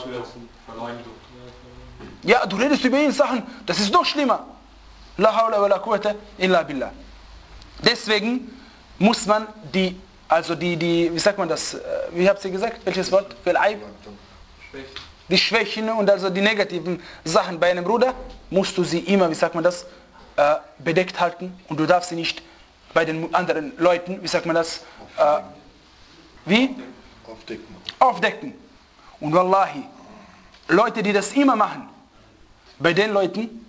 Ja, du redest über ihn Sachen, das ist noch schlimmer. La hawla wa la quwwata illa billah. Deswegen muss man die, also die, die, wie sagt man das, wie habt ihr gesagt, welches Wort? Die Schwächen und also die negativen Sachen bei einem Bruder, musst du sie immer, wie sagt man das, äh, bedeckt halten und du darfst sie nicht bei den anderen Leuten, wie sagt man das, äh, wie? Aufdecken. Aufdecken. Und wallahi, Leute, die das immer machen, bei den Leuten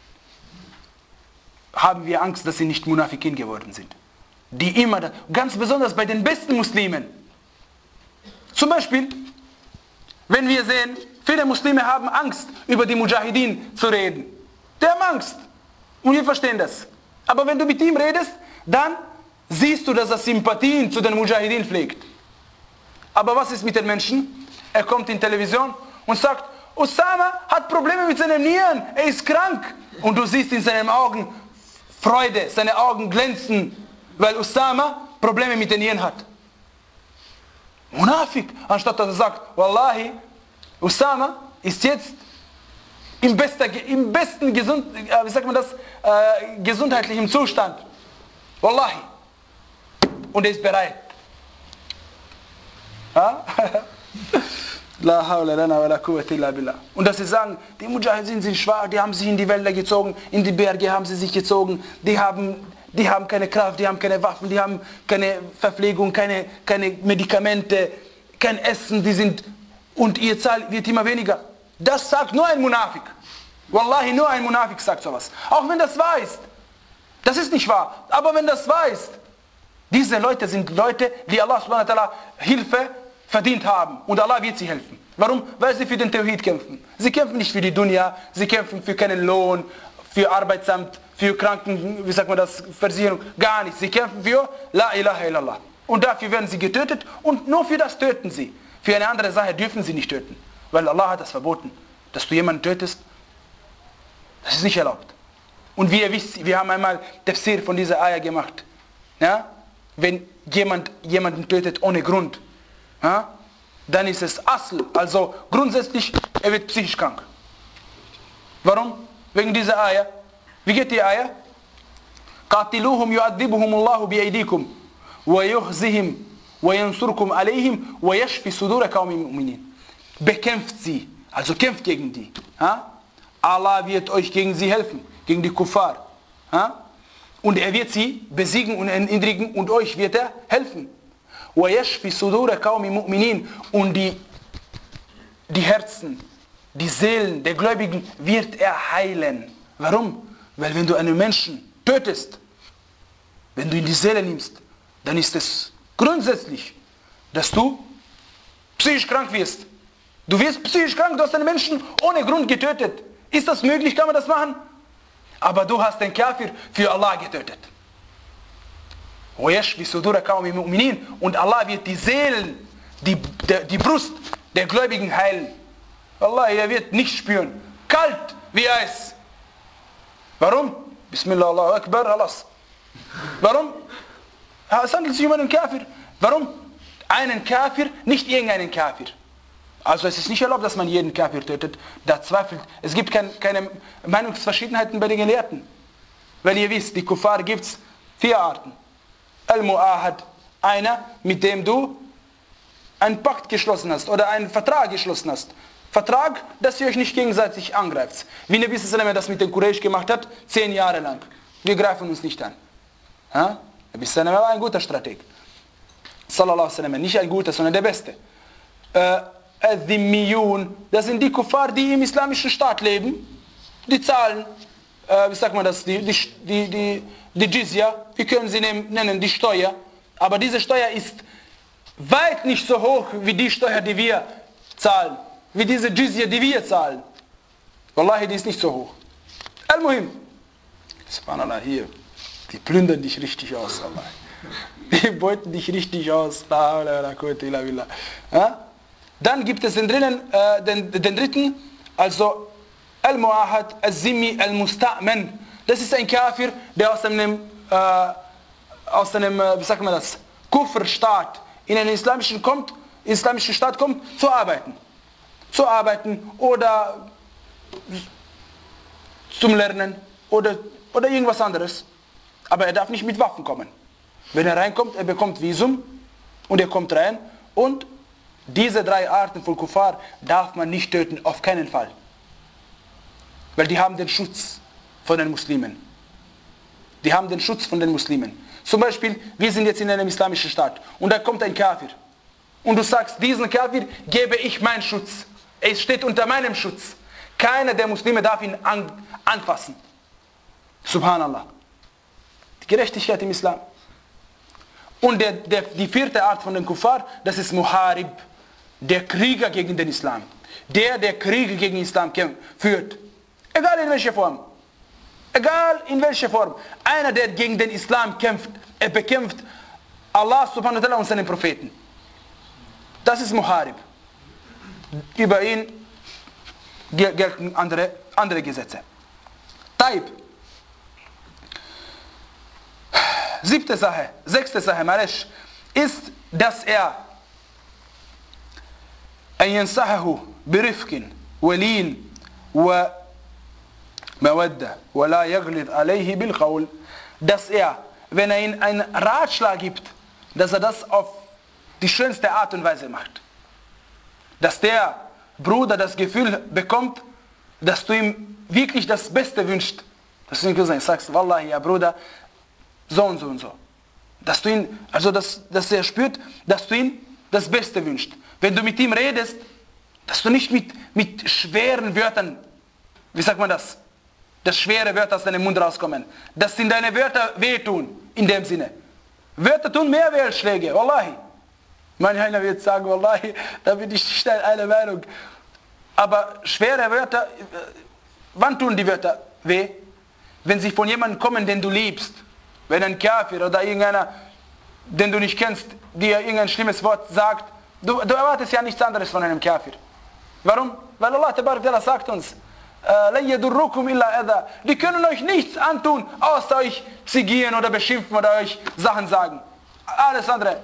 haben wir Angst, dass sie nicht Munafikin geworden sind. Die immer, da, ganz besonders bei den besten Muslimen. Zum Beispiel, wenn wir sehen, viele Muslime haben Angst, über die Mujahideen zu reden. Die haben Angst. Und wir verstehen das. Aber wenn du mit ihm redest, dann siehst du, dass er Sympathien zu den Mujahideen pflegt. Aber was ist mit den Menschen? Er kommt in Television und sagt, Osama hat Probleme mit seinen Nieren, er ist krank. Und du siehst in seinen Augen Freude, seine Augen glänzen, weil Osama Probleme mit den Nieren hat. Munafik, anstatt dass er sagt, Wallahi, Osama ist jetzt im, bester, im besten gesund, wie sagt man das, äh, gesundheitlichen Zustand. Wallahi. Und er ist bereit. Ja? La hawla lana wa la quwwata illa billah. Und dass sie sagen, die Mujahideen sind schwach, die haben sich in die Wälder gezogen, in die Berge haben sie sich gezogen, die haben, die haben keine Kraft, die haben keine Waffen, die haben keine Verpflegung, keine, keine Medikamente, kein Essen, die sind, und ihr Zahl wird immer weniger. Das sagt nur ein Munafik. Wallahi, nur ein Munafik sagt sowas. Auch wenn das wahr ist. Das ist nicht wahr. Aber wenn das wahr ist, diese Leute sind Leute, die Allah subhanahu wa ta'ala Hilfe verdient haben. Und Allah wird sie helfen. Warum? Weil sie für den Tawhid kämpfen. Sie kämpfen nicht für die Dunya, sie kämpfen für keinen Lohn, für Arbeitsamt, für Kranken, wie sagt man das, Versicherung, gar nicht. Sie kämpfen für La ilaha illallah. Und dafür werden sie getötet und nur für das töten sie. Für eine andere Sache dürfen sie nicht töten. Weil Allah hat das verboten, dass du jemanden tötest. Das ist nicht erlaubt. Und wie ihr wisst, wir haben einmal Tafsir von dieser Ayah gemacht. Ja? Wenn jemand jemanden tötet ohne Grund, ja? Dann ist es Asl, also grundsätzlich, er wird psychisch krank. Warum? Wegen dieser Ayah. Wie geht die Ayah? قَاتِلُوهُمْ يُعَذِّبُهُمُ اللَّهُ بِأَيْدِيكُمْ وَيُخْزِهِمْ وَيَنْصُرْكُمْ عَلَيْهِمْ وَيَشْفِ صُدُورَ قَوْمٍ مُؤْمِنِينَ. Bekämpft sie, also kämpft gegen die. Ja? Allah wird euch gegen sie helfen, gegen die Kuffar. Ja? Und er wird sie besiegen und erniedrigen und euch wird er helfen. وَيَشْفِ صُدُورَ قَوْمٍ مُؤْمِنِينَ. Und die, die Herzen, die Seelen der Gläubigen wird er heilen. Warum? Weil wenn du einen Menschen tötest, wenn du in die Seele nimmst, dann ist es grundsätzlich, dass du psychisch krank wirst. Du wirst psychisch krank, du hast einen Menschen ohne Grund getötet. Ist das möglich, kann man das machen? Aber du hast den Kafir für Allah getötet. Und Allah wird die Seelen, die, die, die Brust der Gläubigen heilen. Allah, er wird nicht spüren. Kalt wie Eis. Warum? Bismillah, Allahu Akbar, alles. Warum? Es handelt sich um einen Kafir. Warum? Einen Kafir, nicht irgendeinen Kafir. Also es ist nicht erlaubt, dass man jeden Kafir tötet. Da zweifelt, es gibt kein, keine Meinungsverschiedenheiten bei den Gelehrten. Weil ihr wisst, die Kuffar gibt es vier Arten. Al-Mu'ahad, einer, mit dem du einen Pakt geschlossen hast oder einen Vertrag geschlossen hast. Vertrag, dass ihr euch nicht gegenseitig angreift. Wie Nabi sallallahu das mit den Quraysh gemacht hat, zehn Jahre lang. Wir greifen uns nicht an. Ha? Nabi sallallahu war ein guter Strateg. Sallallahu alaihi wasallam, nicht ein guter, sondern der Beste. Äh, Al-Dhimmiyun, das sind die Kuffar, die im islamischen Staat leben. Die zahlen, äh, wie sagt man das, die, die, die, die, die Jizya, wie können sie nennen, die Steuer. Aber diese Steuer ist weit nicht so hoch wie die Steuer, die wir zahlen. Wie diese Jizya, die wir zahlen. Wallahi, die ist nicht so hoch. Al-Muhim. Subhanallah, hier. Die plündern dich richtig aus, Allah. Die beuten dich richtig aus. Ja? Dann gibt es den, drinnen, äh, den, den dritten, also Al-Mu'ahad, Al-Zimmi, Al-Musta'man. Das ist ein Kafir, der aus einem, äh, aus einem äh, wie sagt man das, Kufr-Staat in einen islamischen, kommt, islamischen Staat kommt, zu arbeiten. Zu arbeiten oder zum Lernen oder, oder irgendwas anderes. Aber er darf nicht mit Waffen kommen. Wenn er reinkommt, er bekommt Visum und er kommt rein. Und diese drei Arten von Kuffar darf man nicht töten, auf keinen Fall. Weil die haben den Schutz von den Muslimen. Die haben den Schutz von den Muslimen. Zum Beispiel, wir sind jetzt in einem islamischen Staat und da kommt ein Kafir. Und du sagst, diesen Kafir gebe ich meinen Schutz. Er steht unter meinem Schutz. Keiner der Muslime darf ihn an, anfassen. Subhanallah. Die Gerechtigkeit im Islam. Und der, der, die vierte Art von den Kuffar, das ist Muharib. Der Krieger gegen den Islam. Der, der Kriege gegen den Islam führt. Egal in welcher Form. Egal in welcher Form. Einer, der gegen den Islam kämpft, er bekämpft Allah subhanahu wa ta'ala und seinen Propheten. Das ist Muharib. Über ihn gelten andere, andere Gesetze. Taib. Siebte Sache, sechste Sache, Maresh, ist, dass er أن ينصحه برفق ولين ومودة ولا يغلظ عليه بالقول, dass er, wenn er ihm einen Ratschlag gibt, dass er das auf die schönste Art und Weise macht. Dass der Bruder das Gefühl bekommt, dass du ihm wirklich das Beste wünschst. Dass du ihm sagst, Wallahi, ja Bruder, so und so und so. Dass du ihn, also dass, dass er spürt, dass du ihm das Beste wünschst. Wenn du mit ihm redest, dass du nicht mit, mit schweren Wörtern, wie sagt man das, dass schwere Wörter aus deinem Mund rauskommen, dass in deine Wörter wehtun, in dem Sinne. Wörter tun mehr weh als Schläge, Wallahi. Manch einer wird sagen, Wallahi, da bin ich schnell einer Meinung. Aber schwere Wörter, wann tun die Wörter weh? Wenn sie von jemandem kommen, den du liebst. Wenn ein Kafir oder irgendeiner, den du nicht kennst, dir irgendein schlimmes Wort sagt, du, du erwartest ja nichts anderes von einem Kafir. Warum? Weil Allah Tabarak Ta'ala sagt uns, die können euch nichts antun, außer euch zigieren oder beschimpfen oder euch Sachen sagen. Alles andere.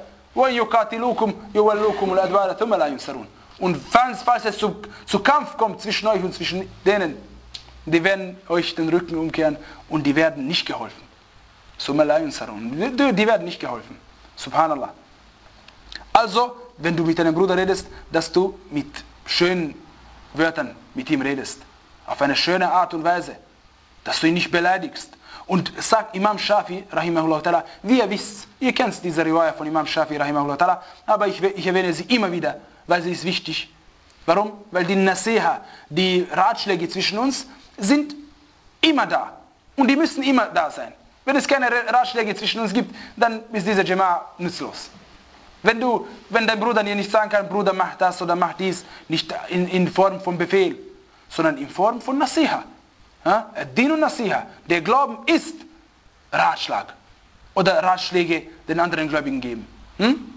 Und falls, falls es zu, zu Kampf kommt zwischen euch und zwischen denen, die werden euch den Rücken umkehren und die werden nicht geholfen. Die werden nicht geholfen. Subhanallah. Also, wenn du mit deinem Bruder redest, dass du mit schönen Wörtern mit ihm redest. Auf eine schöne Art und Weise. Dass du ihn nicht beleidigst. Und sagt Imam Shafi, rahimahullah ta'ala, wie ihr wisst, ihr kennt diese Riwaya von Imam Shafi, rahimahullah ta'ala, aber ich, ich erwähne sie immer wieder, weil sie ist wichtig. Warum? Weil die Nasiha, die Ratschläge zwischen uns, sind immer da. Und die müssen immer da sein. Wenn es keine Ratschläge zwischen uns gibt, dann ist diese Jama'a nutzlos. Wenn du, wenn dein Bruder dir nicht sagen kann, Bruder, mach das oder mach dies, nicht in, in Form von Befehl, sondern in Form von Nasiha. Ja? Din und Nasiha. Der Glauben ist Ratschlag. Oder Ratschläge den anderen Gläubigen geben. Hm?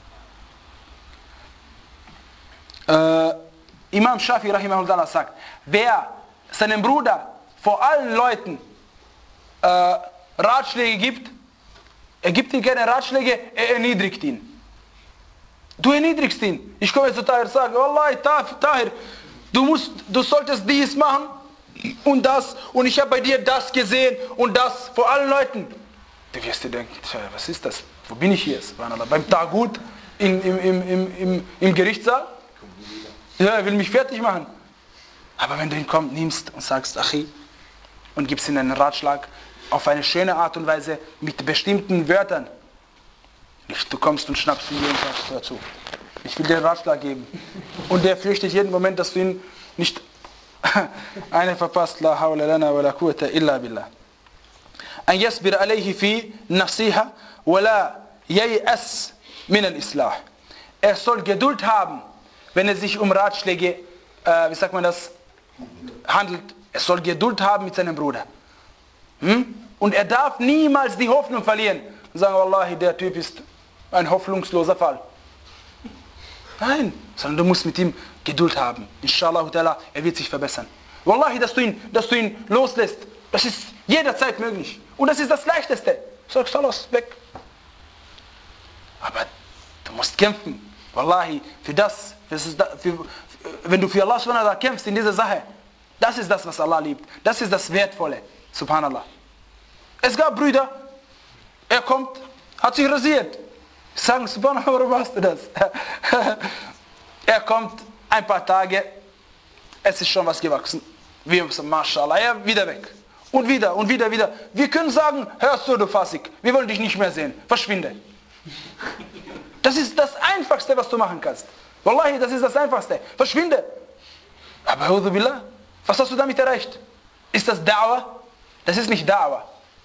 Äh, Imam Shafi rahimahullah sagt, wer seinem Bruder vor allen Leuten äh, Ratschläge gibt, er gibt ihm keine Ratschläge, er erniedrigt ihn. Du erniedrigst ihn. Ich komme jetzt zu Tahir und sage, Wallahi, Tahir, du musst, du solltest dies machen und das und ich habe bei dir das gesehen und das vor allen Leuten. Du wirst dir denken, was ist das? Wo bin ich hier? Beim Tagut im, im, im, im, im Gerichtssaal? Ja, er will mich fertig machen. Aber wenn du ihn kommst, nimmst und sagst, Achi, und gibst ihm einen Ratschlag auf eine schöne Art und Weise mit bestimmten Wörtern. Nicht, du kommst und schnappst ihn und sagst dazu. Ich will dir einen Ratschlag geben. Und der fürchtet jeden Moment, dass du ihn nicht eine verpasst. La hawla lana wa la quwwata illa billah. An yasbir alayhi fi nasiha wa la yay'as min al-islah. Er soll Geduld haben, wenn er sich um Ratschläge, äh, wie sagt man das, handelt. Er soll Geduld haben mit seinem Bruder. Hm? Und er darf niemals die Hoffnung verlieren. Und sagen, Wallahi, der Typ ist ein hoffnungsloser Fall. Nein, sondern du musst mit ihm Geduld haben. Inshallah, er wird sich verbessern. Wallahi, dass du ihn, dass du ihn loslässt, das ist jederzeit möglich. Und das ist das Leichteste. Sagst alles weg. Aber du musst kämpfen. Wallahi, für das, das ist da, für, wenn du für Allah subhanahu wa ta'ala kämpfst in dieser Sache, das ist das, was Allah liebt. Das ist das Wertvolle. Subhanallah. Es gab Brüder, er kommt, hat sich rasiert. Sagen, Subhanallah, warum machst du das? Er kommt, ein paar Tage, es ist schon was gewachsen. Wir sagen, Mashallah, er wieder weg. Und wieder, und wieder, wieder. Wir können sagen, hörst du, du Fasik, wir wollen dich nicht mehr sehen. Verschwinde. Das ist das Einfachste, was du machen kannst. Wallahi, das ist das Einfachste. Verschwinde. Aber A'udhu Billah, was hast du damit erreicht? Ist das Da'wah? Das ist nicht Da'wah.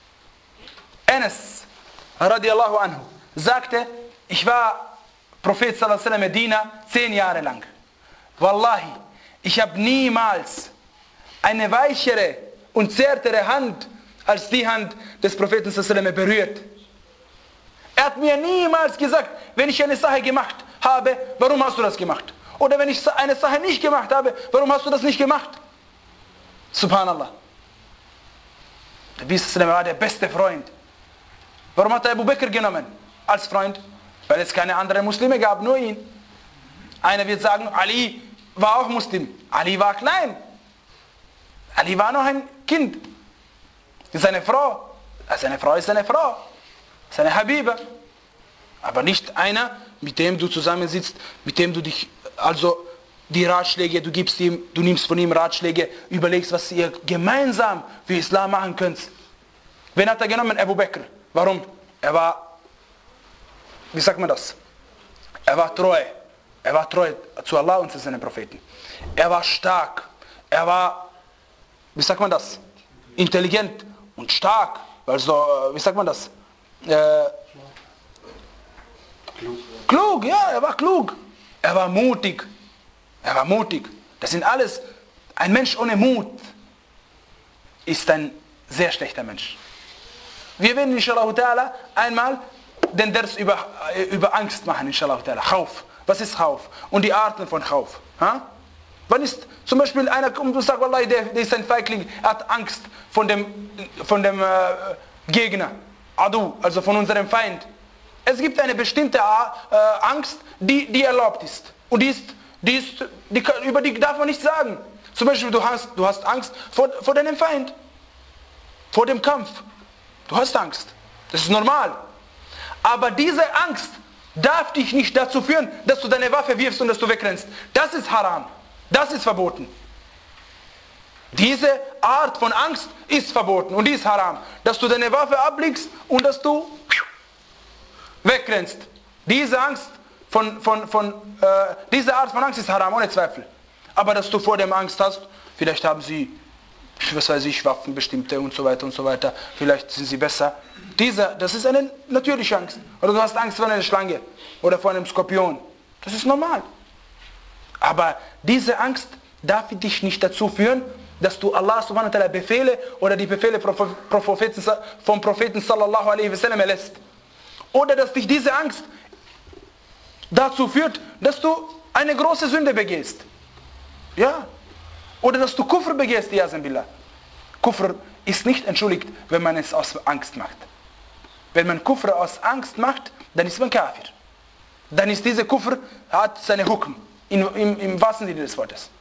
Anas, radiallahu anhu, sagte, ich war Prophet sallallahu alaihi wasallam Medina zehn Jahre lang. Wallahi, ich habe niemals eine weichere und zärtere Hand als die Hand des Propheten sallallahu alaihi wasallam berührt. Er hat mir niemals gesagt, wenn ich eine Sache gemacht habe, warum hast du das gemacht? Oder wenn ich eine Sache nicht gemacht habe, warum hast du das nicht gemacht? Subhanallah. Der Prophet war der beste Freund. Warum hat er Abu Bakr genommen als Freund? Weil es keine anderen Muslime gab, nur ihn. Einer wird sagen, Ali war auch Muslim. Ali war klein. Ali war noch ein Kind. Seine Frau. Seine Frau ist seine Frau. Seine Habiba. Aber nicht einer, mit dem du zusammensitzt, mit dem du dich, also die Ratschläge, du gibst ihm, du nimmst von ihm Ratschläge, überlegst, was ihr gemeinsam für Islam machen könnt. Wen hat er genommen? Abu Bakr. Warum? Er war, wie sagt man das? Er war treu. Er war treu zu Allah und zu seinen Propheten. Er war stark. Er war, wie sagt man das? Intelligent und stark. Also, wie sagt man das? Äh, klug. Klug, ja, er war klug. Er war mutig. Er war mutig. Das sind alles, ein Mensch ohne Mut ist ein sehr schlechter Mensch. Wir werden inshallah ta'ala einmal den Ders über, über Angst machen, inshallah ta'ala. Khauf. Was ist Khauf? Und die Arten von Khauf. Ha? Wann ist zum Beispiel einer kommt und sagt, Wallahi, der, der ist ein Feigling, er hat Angst von dem, von dem äh, Gegner, Adu, also von unserem Feind. Es gibt eine bestimmte äh, Angst, die, die erlaubt ist. Und die ist, die ist die, über die darf man nicht sagen. Zum Beispiel, du hast, du hast Angst vor, vor deinem Feind, vor dem Kampf. Du hast Angst. Das ist normal. Aber diese Angst darf dich nicht dazu führen, dass du deine Waffe wirfst und dass du wegrennst. Das ist haram. Das ist verboten. Diese Art von Angst ist verboten und die ist haram. Dass du deine Waffe ablegst und dass du wegrennst. Diese Angst von, von, von, äh, diese Art von Angst ist haram, ohne Zweifel. Aber dass du vor dem Angst hast, vielleicht haben sie, was weiß ich, Waffen bestimmte und so weiter und so weiter, vielleicht sind sie besser. Diese, das ist eine natürliche Angst. Oder du hast Angst vor einer Schlange oder vor einem Skorpion. Das ist normal. Aber diese Angst darf dich nicht dazu führen, dass du Allah subhanahu wa ta'ala Befehle oder die Befehle vom Propheten sallallahu alaihi wasallam erlässt. Oder dass dich diese Angst dazu führt, dass du eine große Sünde begehst. Ja. Oder dass du Kufr begehst, Yazan Billah. Kufr ist nicht entschuldigt, wenn man es aus Angst macht. Wenn man Kufr aus Angst macht, dann ist man Kafir. dann ist diese Kufr, hat seine Hukm, in, im, im wahrsten Sinne des Wortes.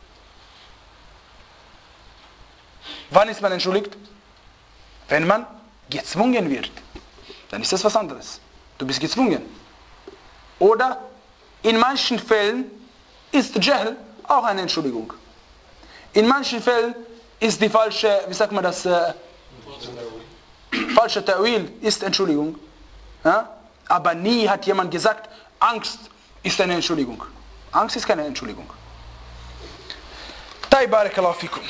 Wann ist man entschuldigt? Wenn man gezwungen wird. Dann ist das was anderes. Du bist gezwungen. Oder in manchen Fällen ist Jahl auch eine Entschuldigung. In manchen Fällen ist die falsche, wie sagt man das, äh, falsche Ta'wil ist Entschuldigung. Ja? Aber nie hat jemand gesagt, Angst ist eine Entschuldigung. Angst ist keine Entschuldigung. Tai barakallahu fikum.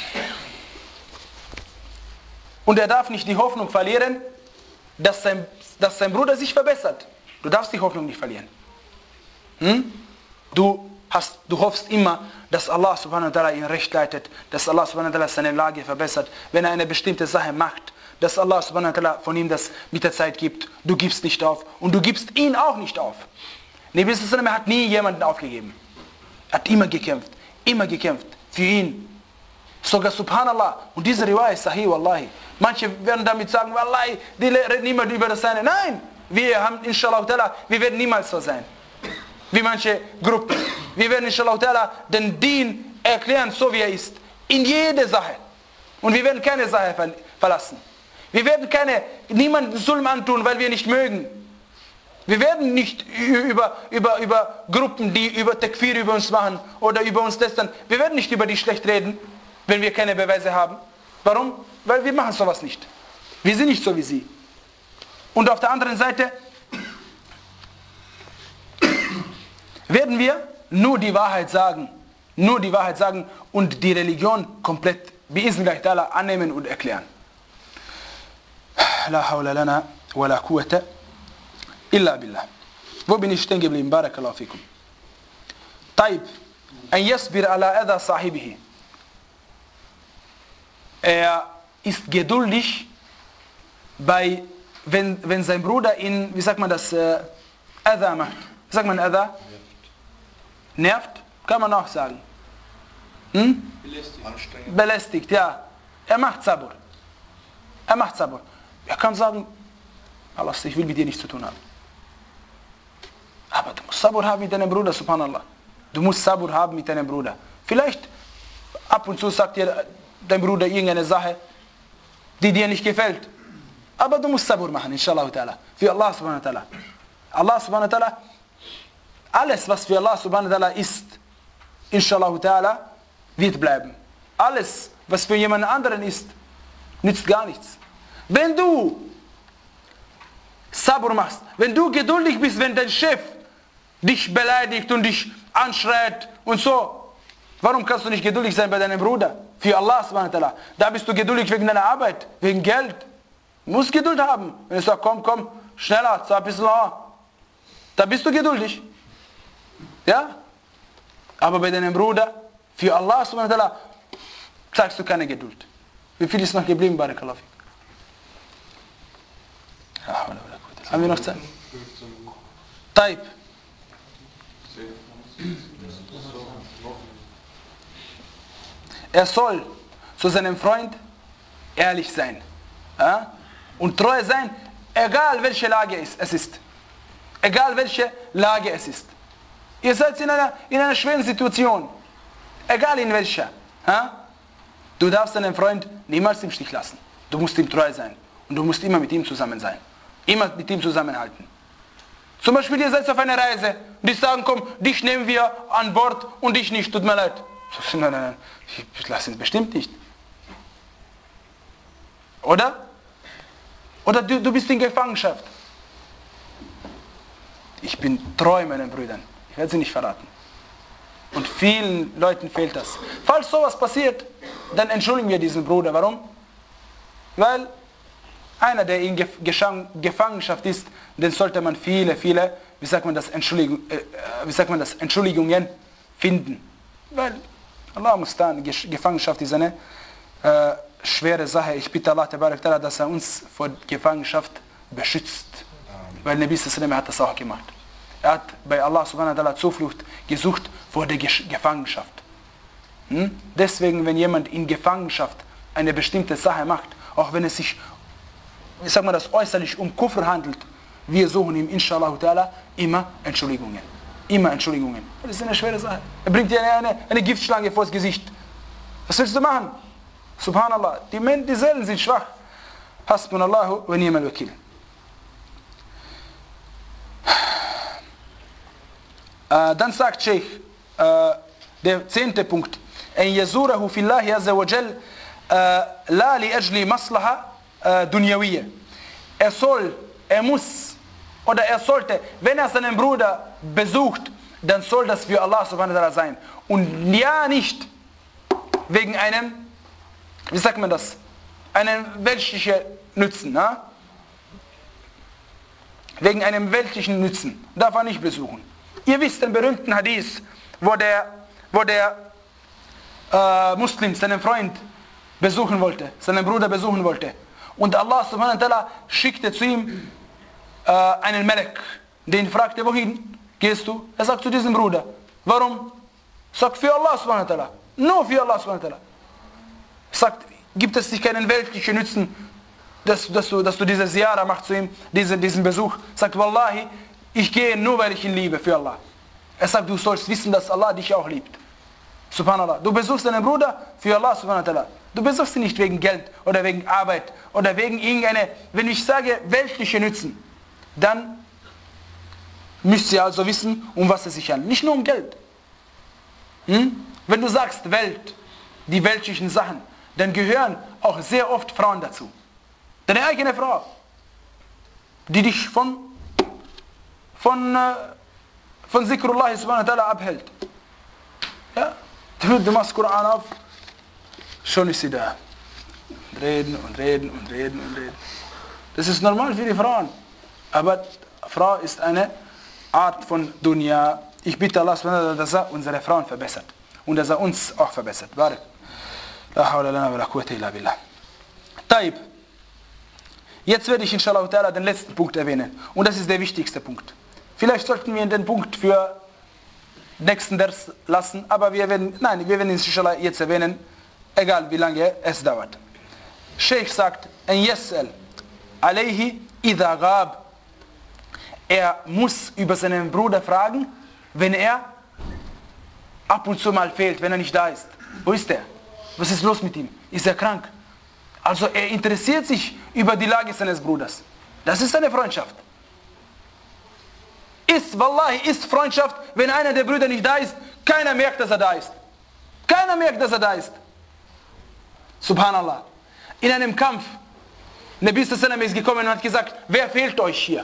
Und er darf nicht die Hoffnung verlieren, dass sein, dass sein Bruder sich verbessert. Du darfst die Hoffnung nicht verlieren. Hm? Du, hast, du hoffst immer, dass Allah subhanahu wa ta'ala ihn recht leitet, dass Allah subhanahu wa ta'ala seine Lage verbessert, wenn er eine bestimmte Sache macht, dass Allah subhanahu wa ta'ala von ihm das mit der Zeit gibt. Du gibst nicht auf und du gibst ihn auch nicht auf. Nabi sallallahu alaihi wasallam hat nie jemanden aufgegeben. Er hat immer gekämpft, immer gekämpft für ihn. Sogar subhanallah. Und diese Riwayah ist sahih, wallahi. Manche werden damit sagen, wallahi, die reden niemand über das Seine. Nein, wir haben inshallah ta'ala, wir werden niemals so sein. Wie manche Gruppen. Wir werden inshallah ta'ala den Dien erklären, so wie er ist. In jede Sache. Und wir werden keine Sache verlassen. Wir werden keine, niemanden Sulm antun, weil wir nicht mögen. Wir werden nicht über, über, über Gruppen, die über Takfir über uns machen oder über uns lästern, wir werden nicht über die schlecht reden, wenn wir keine Beweise haben. Warum? Weil wir machen sowas nicht. Wir sind nicht so wie sie. Und auf der anderen Seite werden wir nur die Wahrheit sagen, nur die Wahrheit sagen und die Religion komplett bi'iznillah ta'ala annehmen und erklären. La hawla lana wa la quwwata illa billah. Wo bin ich stehen geblieben? Barakallahu fikum. Taib. An yasbir ala adha sahibihi. Er ist geduldig bei, wenn, wenn sein Bruder ihn, wie sagt man das, äh, adha macht. Wie sagt man adha? Nervt? Kann man auch sagen. Hm? Belästigt. Belästigt, ja. Er macht Sabur. Er macht Sabur. Er kann sagen, Allah, ich will mit dir nichts zu tun haben. Aber du musst Sabur haben mit deinem Bruder, subhanallah. Du musst Sabur haben mit deinem Bruder. Vielleicht ab und zu sagt dir dein Bruder irgendeine Sache, die dir nicht gefällt. Aber du musst Sabur machen, inshallah ta'ala. Für Allah subhanahu wa ta'ala. Allah subhanahu wa ta'ala, alles was für Allah subhanahu wa ta'ala ist, inshallah ta'ala, wird bleiben. Alles, was für jemand anderen ist, nützt gar nichts. Wenn du Sabur machst, wenn du geduldig bist, wenn dein Chef dich beleidigt und dich anschreit und so, warum kannst du nicht geduldig sein bei deinem Bruder? Für Allah subhanahu wa ta'ala. Da bist du geduldig wegen deiner Arbeit, wegen Geld. Du musst Geduld haben. Wenn du sagst, komm, komm, schneller, sag ein bisschen, oh. Da bist du geduldig. Ja? Aber bei deinem Bruder, für Allah subhanahu wa ta'ala, zeigst du keine Geduld. Wie viel ist noch geblieben, Barakallahu fik? Haben wir noch Zeit? Taib. Er soll zu seinem Freund ehrlich sein. Ja? Und treu sein, egal welche Lage es ist. Egal welche Lage es ist. Ihr seid in einer, in einer schweren Situation. Egal in welcher. Ja? Du darfst deinen Freund niemals im Stich lassen. Du musst ihm treu sein. Und du musst immer mit ihm zusammen sein. Immer mit ihm zusammenhalten. Zum Beispiel, ihr seid auf einer Reise. Die sagen, komm, dich nehmen wir an Bord und dich nicht. Tut mir leid. Nein, nein, nein. Ich lasse ihn bestimmt nicht. Oder? Oder du, du bist in Gefangenschaft. Ich bin treu meinen Brüdern. Ich werde sie nicht verraten. Und vielen Leuten fehlt das. Falls sowas passiert, dann entschuldigen wir diesen Bruder. Warum? Weil einer, der in Gefangenschaft ist, den sollte man viele, viele, wie sagt man das, Entschuldigung, äh, wie sagt man das, Entschuldigungen finden. Weil Allah muss da, Gefangenschaft ist eine äh, schwere Sache. Ich bitte Allah, dass er uns vor Gefangenschaft beschützt. Weil Nabi sallallahu alaihi wasallam hat das auch gemacht. Er hat bei Allah subhanahu wa ta'ala Zuflucht gesucht vor der Gefangenschaft. Hm? Deswegen, wenn jemand in Gefangenschaft eine bestimmte Sache macht, auch wenn es sich, wie sagt man das, äußerlich um Kufr handelt, wir suchen ihm inshallah ta'ala immer Entschuldigungen. Immer Entschuldigungen. Das ist eine schwere Sache. Er bringt dir eine, eine, eine Giftschlange vor das Gesicht. Was willst du machen? Subhanallah. Die, die Seelen sind schwach. Hasbunallahu wa ni'mal wakil. Äh, dann sagt Sheikh, äh, der zehnte Punkt. En yazurahu fillahi azza wa jal la li ajli maslaha dunyawiyya. Er soll, er muss, oder er sollte, wenn er seinen Bruder besucht, dann soll das für Allah subhanahu wa ta'ala sein. Und ja nicht wegen einem, wie sagt man das, einem weltlichen Nützen. Na? Wegen einem weltlichen Nützen. Darf er nicht besuchen. Ihr wisst den berühmten Hadith, wo der, wo der äh, Muslim seinen Freund besuchen wollte, seinen Bruder besuchen wollte. Und Allah subhanahu wa ta'ala schickte zu ihm äh, einen Melek, den fragte, wohin gehst du? Er sagt zu diesem Bruder. Warum? Sagt, für Allah subhanahu wa ta'ala. Nur für Allah subhanahu wa ta'ala. Sagt, gibt es dich keinen weltlichen Nutzen, dass, dass, du, dass du diese Ziyara machst zu ihm, diesen, diesen Besuch? Sagt, Wallahi, ich gehe nur, weil ich ihn liebe, für Allah. Er sagt, du sollst wissen, dass Allah dich auch liebt. Subhanallah. Du besuchst deinen Bruder für Allah subhanahu wa ta'ala. Du besuchst ihn nicht wegen Geld oder wegen Arbeit oder wegen irgendeine, wenn ich sage, weltliche Nützen, dann müsst ihr also wissen, um was es sich handelt. Nicht nur um Geld. Hm? Wenn du sagst Welt, die weltlichen Sachen, dann gehören auch sehr oft Frauen dazu. Deine eigene Frau, die dich von von, von Zikrullah subhanahu wa ta'ala abhält. Ja? Du, du machst Koran auf, schon ist sie da. Und reden und reden und reden und reden. Das ist normal für die Frauen. Aber Frau ist eine Art von Dunya. Ich bitte Allah subhanahu wa ta'ala, dass er unsere Frauen verbessert. Und dass er uns auch verbessert. Barak. La hawla lana wa la quwwata illa billah. Taib. Jetzt werde ich inshallah ta'ala den letzten Punkt erwähnen. Und das ist der wichtigste Punkt. Vielleicht sollten wir den Punkt für nächsten Vers lassen, aber wir werden, nein, wir werden ihn inshallah jetzt erwähnen, egal wie lange es dauert. Sheikh sagt, en yas'al alayhi idha ghab. Er muss über seinen Bruder fragen, wenn er ab und zu mal fehlt, wenn er nicht da ist. Wo ist er? Was ist los mit ihm? Ist er krank? Also er interessiert sich über die Lage seines Bruders. Das ist eine Freundschaft. Ist, wallahi, ist Freundschaft, wenn einer der Brüder nicht da ist, keiner merkt, dass er da ist. Keiner merkt, dass er da ist. Subhanallah. In einem Kampf, Nabi sallam ist gekommen und hat gesagt, wer fehlt euch hier?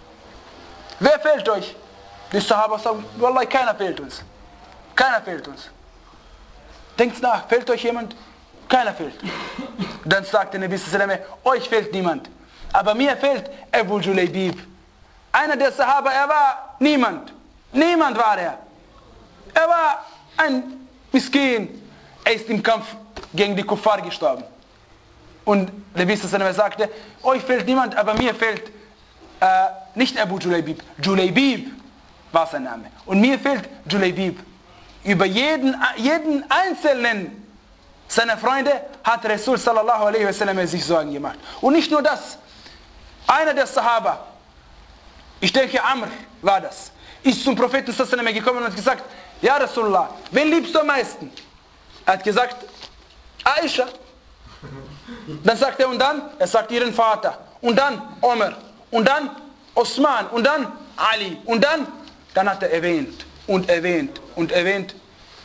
Wer fehlt euch? Die Sahaba sagen, wallahi, keiner fehlt uns. Keiner fehlt uns. Denkt nach, fehlt euch jemand? Keiner fehlt. Dann sagte Nabi sallam, euch fehlt niemand. Aber mir fehlt Abu Julaybib. Einer der Sahaba, er war niemand. Niemand war er. Er war ein Miskin. Er ist im Kampf gegen die Kuffar gestorben. Und der Bissallam sagte, euch fehlt niemand, aber mir fehlt äh, nicht Abu Julaybib. Julaybib war sein Name. Und mir fehlt Julaybib. Über jeden, jeden einzelnen seiner Freunde hat Rasul sallallahu alaihi wasallam sich Sorgen gemacht. Und nicht nur das. Einer der Sahaba, ich denke, Amr war das, ist zum Propheten sallallahu alaihi wasallam gekommen und hat gesagt, ja Rasulullah, wen liebst du am meisten? Er hat gesagt, Aisha. Dann sagt er, und dann? Er sagt ihren Vater. Und dann Omar. Und dann Osman. Und dann Ali. Und dann? Dann hat er erwähnt und erwähnt und erwähnt.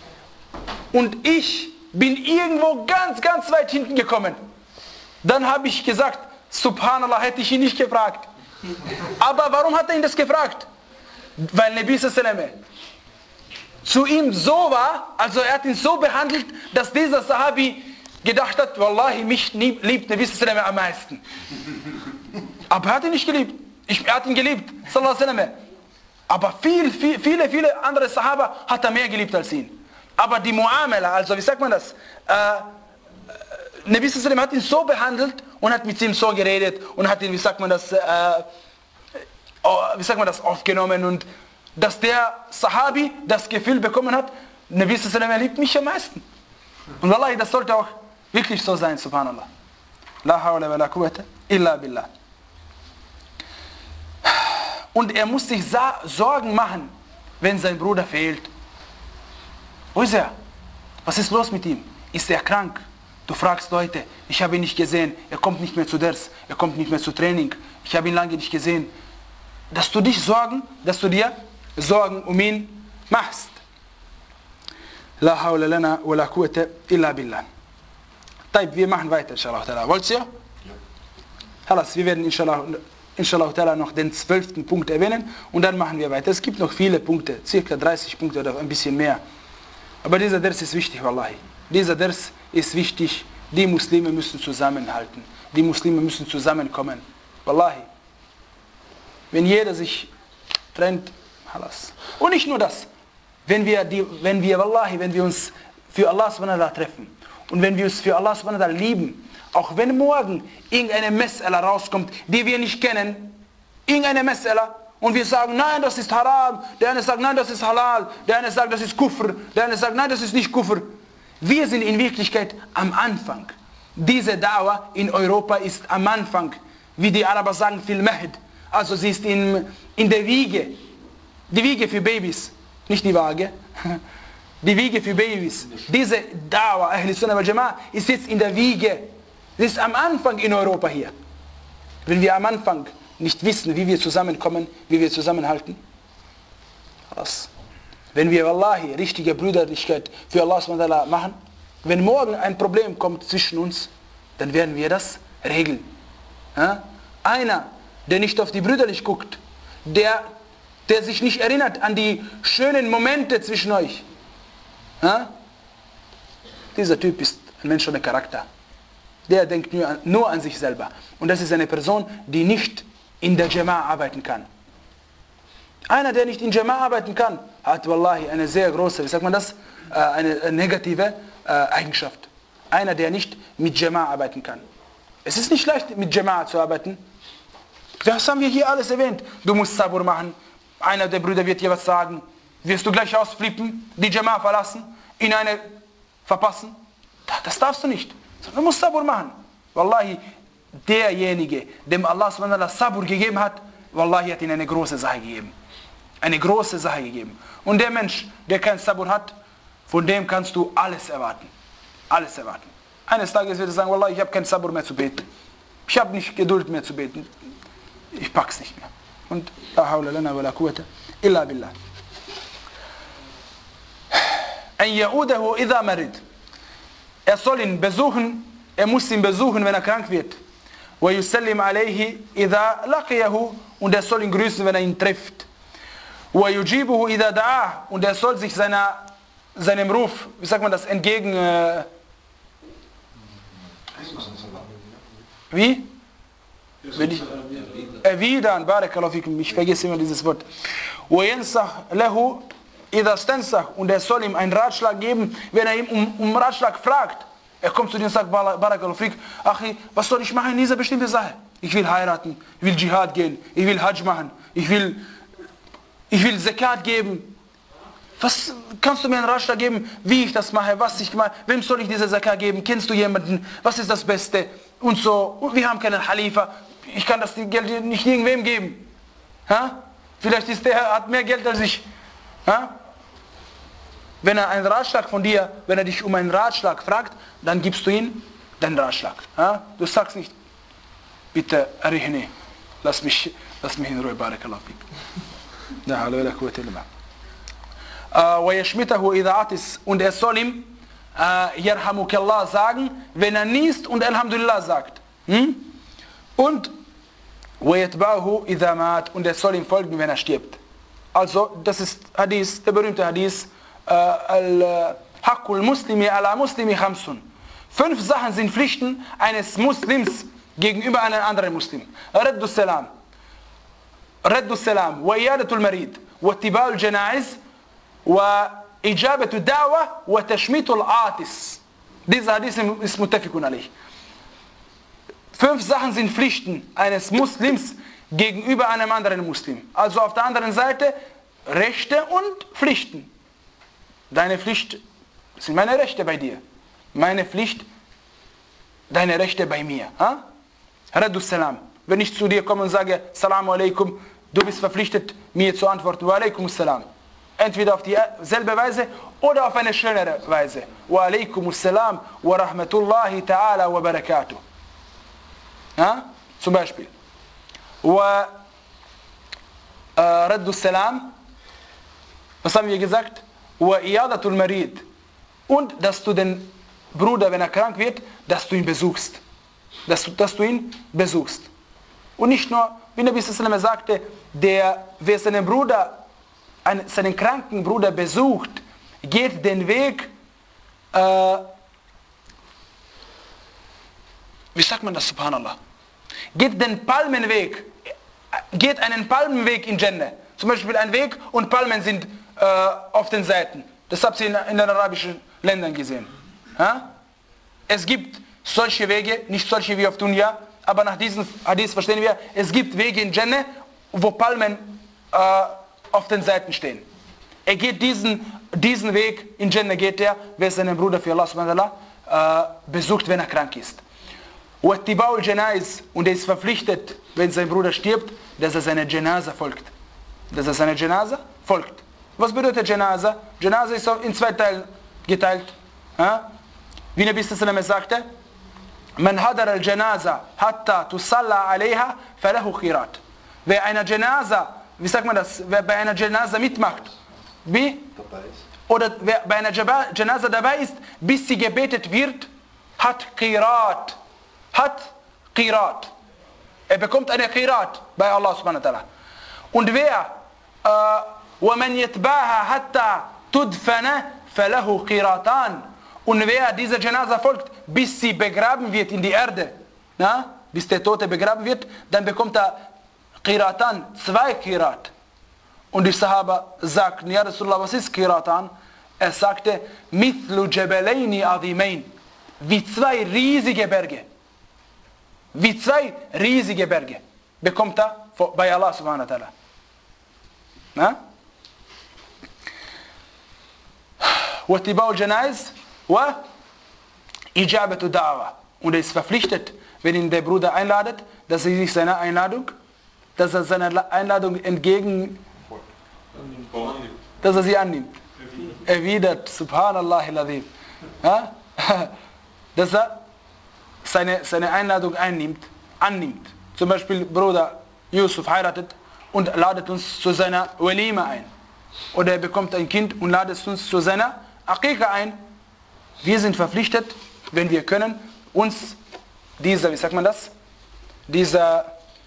Und ich bin irgendwo ganz, ganz weit hinten gekommen. Dann habe ich gesagt, Subhanallah, hätte ich ihn nicht gefragt. Aber warum hat er ihn das gefragt? Weil Nabi sallallahu alaihi wasallam zu ihm so war, also er hat ihn so behandelt, dass dieser Sahabi gedacht hat, Wallahi, mich liebt Nabi sallallahu alaihi wasallam am meisten. Aber er hat ihn nicht geliebt. Ich, er hat ihn geliebt, sallallahu alaihi wasallam. Aber viel, viel, viele, viele andere Sahaba hat er mehr geliebt als ihn. Aber die Muamala, also wie sagt man das? Äh, Nabi sallallahu alaihi wasallam hat ihn so behandelt und hat mit ihm so geredet und hat ihn, wie sagt man das, äh, wie sagt man das, aufgenommen und dass der Sahabi das Gefühl bekommen hat, Nabi sallallahu alaihi wasallam, er liebt mich am meisten. Und wallahi, das sollte auch wirklich so sein, subhanallah. La hawla wa la quwwata illa billah. Und er muss sich Sorgen machen wenn sein Bruder fehlt? Wo ist er? Was ist los mit ihm? Ist er krank? Du fragst Leute, ich habe ihn nicht gesehen, er kommt nicht mehr zu Ders, er kommt nicht mehr zu Training, ich habe ihn lange nicht gesehen. Dass du dich sorgen, dass du dir Sorgen um ihn machst. La hawla lana wa la quwwata illa billah. Taib, wir machen weiter, inshallah ta'ala. Wollt ihr? Halas, wir werden inshallah, inshallah ta'ala noch den zwölften Punkt erwähnen und dann machen wir weiter. Es gibt noch viele Punkte, circa dreißig Punkte oder ein bisschen mehr. Aber dieser Ders ist wichtig, wallahi. Dieser Ders ist wichtig. Die Muslime müssen zusammenhalten. Die Muslime müssen zusammenkommen. Wallahi. Wenn jeder sich trennt, halas. Und nicht nur das. Wenn wir, die, wenn wir, wallahi, wenn wir uns für Allah subhanahu wa ta'ala treffen und wenn wir uns für Allah subhanahu wa ta'ala lieben, auch wenn morgen irgendeine Mes'ala rauskommt, die wir nicht kennen, irgendeine Mes'ala, und wir sagen, nein, das ist haram, der eine sagt, nein, das ist halal, der eine sagt, das ist Kufr, der eine sagt, nein, das ist nicht Kufr. Wir sind in Wirklichkeit am Anfang. Diese Dauer in Europa ist am Anfang, wie die Araber sagen, fil Mahd. Also sie ist in, in der Wiege, die Wiege für Babys, nicht die Waage, die Wiege für Babys. Diese Dauer, Ahl Sunnah wal Jama'ah, ist jetzt in der Wiege. Sie ist am Anfang in Europa hier. Wenn wir am Anfang nicht wissen, wie wir zusammenkommen, wie wir zusammenhalten. Was? Wenn wir wallahi richtige Brüderlichkeit für Allah subhanahu wa ta'ala machen, wenn morgen ein Problem kommt zwischen uns, dann werden wir das regeln. Ja? Einer, der nicht auf die Brüderlichkeit guckt, der, der sich nicht erinnert an die schönen Momente zwischen euch, ja? Dieser Typ ist ein Mensch ohne Charakter. Der denkt nur an, nur an sich selber. Und das ist eine Person, die nicht in der Jama'a arbeiten kann. Einer, der nicht in Jama'a arbeiten kann, hat wallahi eine sehr große, wie sagt man das, eine negative Eigenschaft. Einer, der nicht mit Jama'a arbeiten kann. Es ist nicht leicht, mit Jama'a zu arbeiten. Das haben wir hier alles erwähnt. Du musst Sabur machen. Einer der Brüder wird dir was sagen. Wirst du gleich ausflippen, die Jama'a verlassen, in eine verpassen? Das darfst du nicht. Du musst Sabur machen. Wallahi, derjenige, dem Allah subhanahu wa ta'ala Sabur gegeben hat, wallahi hat ihn eine große Sache gegeben. Eine große Sache gegeben. Und der Mensch, der kein Sabur hat, von dem kannst du alles erwarten. Alles erwarten. Eines Tages wird er sagen, wallahi, ich habe kein Sabur mehr zu beten. Ich habe nicht Geduld mehr zu beten. Ich pack's nicht mehr. Und la hawla lana wa la quwwata illa billah. An ya'udahu idha marid. Er soll ihn besuchen, er muss ihn besuchen, wenn er krank wird. Wa yusallim alayhi idha laqiyahu, und er soll ihn grüßen, wenn er ihn trifft. Wa yujibuhu idha da'ah, und er soll sich seiner, seinem Ruf, wie sagt man das, entgegen äh, wie? Wenn ich, erwidern, barakallahu fikum, ich vergesse immer dieses Wort. Wa yansah lahu idha stansah, und er soll ihm einen Ratschlag geben, wenn er ihm um, um Ratschlag fragt. Er kommt zu dir und sagt, barakallahu fik, Achi, was soll ich machen in dieser bestimmten Sache? Ich will heiraten, ich will Dschihad gehen, ich will Hajj machen, ich will, ich will Zakat geben. Was kannst du mir einen Ratschlag geben, wie ich das mache, was ich mache, wem soll ich diese Zakat geben, kennst du jemanden, was ist das Beste und so. Und wir haben keinen Khalifa, ich kann das Geld nicht irgendwem geben. Ha? Vielleicht ist der, hat mehr Geld als ich. Ha? Wenn er einen Ratschlag von dir, wenn er dich um einen Ratschlag fragt, dann gibst du ihm deinen Ratschlag. Ha? Du sagst nicht, bitte, Arihni, lass mich, lass mich in Ruhe, barakallahu fik. La hawla wala quwwata illa billah. Wa yashmitahu idha atis, und er soll ihm äh, Yarhamukallah sagen, wenn er niest und Alhamdulillah sagt. Hm? Und wa yatba'uhu idha mat, und er soll ihm folgen, wenn er stirbt. Also, das ist Hadith, der berühmte Hadith, Al-Haqqul Muslimi ala Muslimi khamsun. Fünf Sachen sind Pflichten eines Muslims gegenüber einem anderen Muslim. Raddu Salam, Raddu Salam, wa Iyadatul Marid, wa Ittiba'ul Janaiz, wa Ijabatu Da'wa, wa Tashmitul Atis. Dieser Hadith ist muttafiqun alayh. Fünf Sachen sind Pflichten eines Muslims gegenüber einem anderen Muslim. Also auf der anderen Seite Rechte und Pflichten. Deine Pflicht sind meine Rechte bei dir. Meine Pflicht, deine Rechte bei mir. Ha? Raddu Salam. Wenn ich zu dir komme und sage, Salamu alaikum, du bist verpflichtet, mir zu antworten, wa alaikum salam. entweder auf dieselbe Weise oder auf eine schönere Weise. Wa alaikumus salam wa rahmatullahi ta'ala wa barakatuh. Ja? Zum Beispiel. Wa äh, raddus salam. Was haben wir gesagt? Wa iyadatul marid. Und dass du den Bruder, wenn er krank wird, dass du ihn besuchst. Dass du, dass du ihn besuchst. Und nicht nur, wie Nabi sallallahu alaihi wasallam sagte, der, wer seinen Bruder, einen, seinen kranken Bruder besucht, geht den Weg, äh, wie sagt man das, subhanallah? Geht den Palmenweg, geht einen Palmenweg in Jannah. Zum Beispiel ein Weg und Palmen sind äh, auf den Seiten. Das habt ihr in, in den arabischen Ländern gesehen. Ja? Es gibt solche Wege, nicht solche wie auf Dunya, aber nach diesem Hadith verstehen wir, es gibt Wege in Jannah, wo Palmen äh, auf den Seiten stehen. Er geht diesen, diesen Weg, in Jannah geht er, wer seinen Bruder für Allah subhanahu wa ta'ala äh, besucht, wenn er krank ist. Und er ist verpflichtet, wenn sein Bruder stirbt, dass er seine Janaza folgt. Dass er seine Janaza folgt. Was bedeutet Janaza? Janaza ist in zwei Teilen geteilt. Ja? Wie Nabi sallallahu alaihi wasallam sagte, Man hadar al-Janaza hatta tusalla alayha falahu khirat. Wer einer Janaza, wie sagt man das, wer bei einer Janaza mitmacht, wie? Oder wer bei einer Janaza dabei ist, bis sie gebetet wird, hat Qirat. Hat Qirat. Er bekommt eine Qirat bei Allah subhanahu wa ta'ala. Und wer وَمَنْ يَتْبَاهَا حَتَّى تُدْفَنَ فَلَهُ قِرَاتَانِ. Und wer dieser Janaza folgt, bis sie begraben wird in die Erde, na? Bis der Tote begraben wird, dann bekommt er Qiratan, zwei Qirat. Und die Sahaba sagten, ja Rasulullah, was ist Qiratan? Er sagte, مِثْلُ جَبَلَيْنِ عَظِيمَيْنِ. Wie zwei riesige Berge. Wie zwei riesige Berge bekommt er bei Allah subhanahu wa ta'ala. Na? وَاتِّبَاءُ الْجَنَائِزِ وَإِجَابَةُ دَعْوَةِ. Und er ist verpflichtet, wenn ihn der Bruder einladet, dass er sich seiner Einladung, dass er seiner Einladung entgegen, dass er sie annimmt. Erwidert, subhanallah al-azim. Ja? Dass er seine, seine Einladung einnimmt, annimmt. Zum Beispiel Bruder Yusuf heiratet und ladet uns zu seiner Walima ein. Oder er bekommt ein Kind und ladet uns zu seiner Aqiqa ein. Wir sind verpflichtet, wenn wir können, uns dieser, wie sagt man das? Dieser,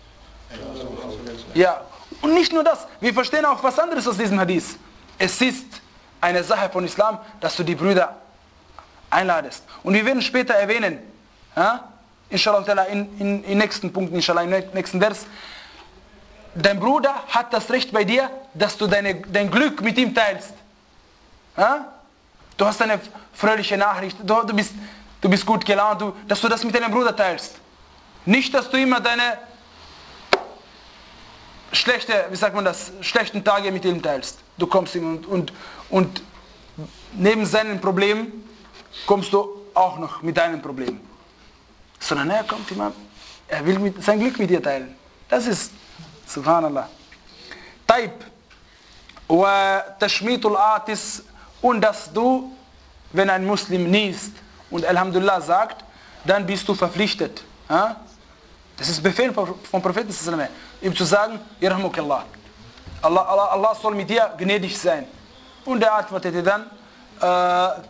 ja, und nicht nur das, wir verstehen auch was anderes aus diesem Hadith. Es ist eine Sache von Islam, dass du die Brüder einladest. Und wir werden später erwähnen, ja, inshallah, in, in, in nächsten Punkten, inshallah, im nächsten Vers, dein Bruder hat das Recht bei dir, dass du deine, dein Glück mit ihm teilst. Ja? Du hast eine fröhliche Nachricht, du, du, bist, du bist gut gelaunt, du, dass du das mit deinem Bruder teilst. Nicht, dass du immer deine schlechte, wie sagt man das, schlechten Tage mit ihm teilst. Du kommst ihm und, und, und neben seinen Problemen kommst du auch noch mit deinen Problemen. Sondern er kommt immer, er will mit, sein Glück mit dir teilen. Das ist, subhanallah. Taib. Wa tashmitul atis. Und dass du, wenn ein Muslim niest und Alhamdulillah sagt, dann bist du verpflichtet. Ja? Das ist Befehl vom Propheten, ihm zu sagen, Yarhamukallah. Allah, Allah, Allah soll mit dir gnädig sein. Und er antwortete dann, äh,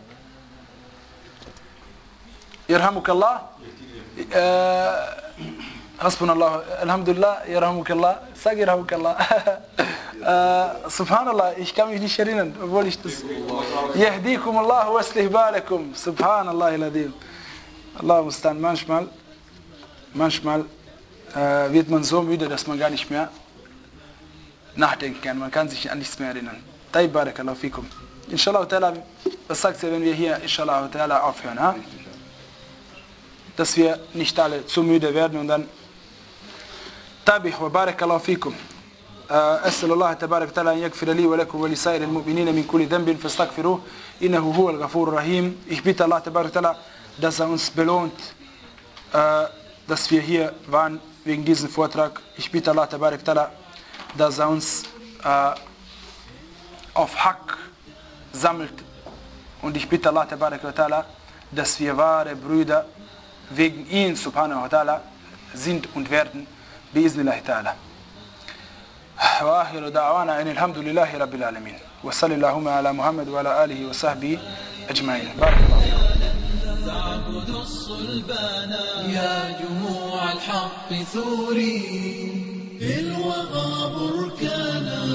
Yarhamukallah, äh, Hasbunallah, Alhamdulillah, Yarhamukallah, sag Yarhamukallah. äh, Subhanallah, ich kann mich nicht erinnern, obwohl ich das... Yahdikum Allah wa aslih balakum, Subhanallah al-Adim. Allah mustan, manchmal, manchmal äh, wird man so müde, dass man gar nicht mehr nachdenken kann. Man kann sich an nichts mehr erinnern. Taib barakallahu fikum. Inshallah ta'ala, was sagt ihr, wenn wir hier inshallah ta'ala aufhören? Ha? Dass wir nicht alle zu müde werden und dann Tabih wa barakallahu fikum. أسأل الله تبارك وتعالى أن يغفر لي ولكم ولسائر المؤمنين من كل ذنب فاستغفروه إنه هو الغفور الرحيم. Ich bitte Allah تبارك وتعالى, dass er uns belohnt, dass wir hier waren wegen diesem Vortrag. Ich bitte Allah تبارك وتعالى, dass er uns auf Haq sammelt. Und ich bitte Allah tabarak wa ta'ala, dass wir wahre Brüder wegen ihn subhanahu wa ta'ala sind und werden. Biiznillah ta'ala. وآخر دعوانا أن الحمد لله رب العالمين وصلى اللهم على محمد وعلى آله وصحبه أجمعين. بارك الله فيكم. تعبد الصلبان يا جموع الحق ثوري في الوغى بركانا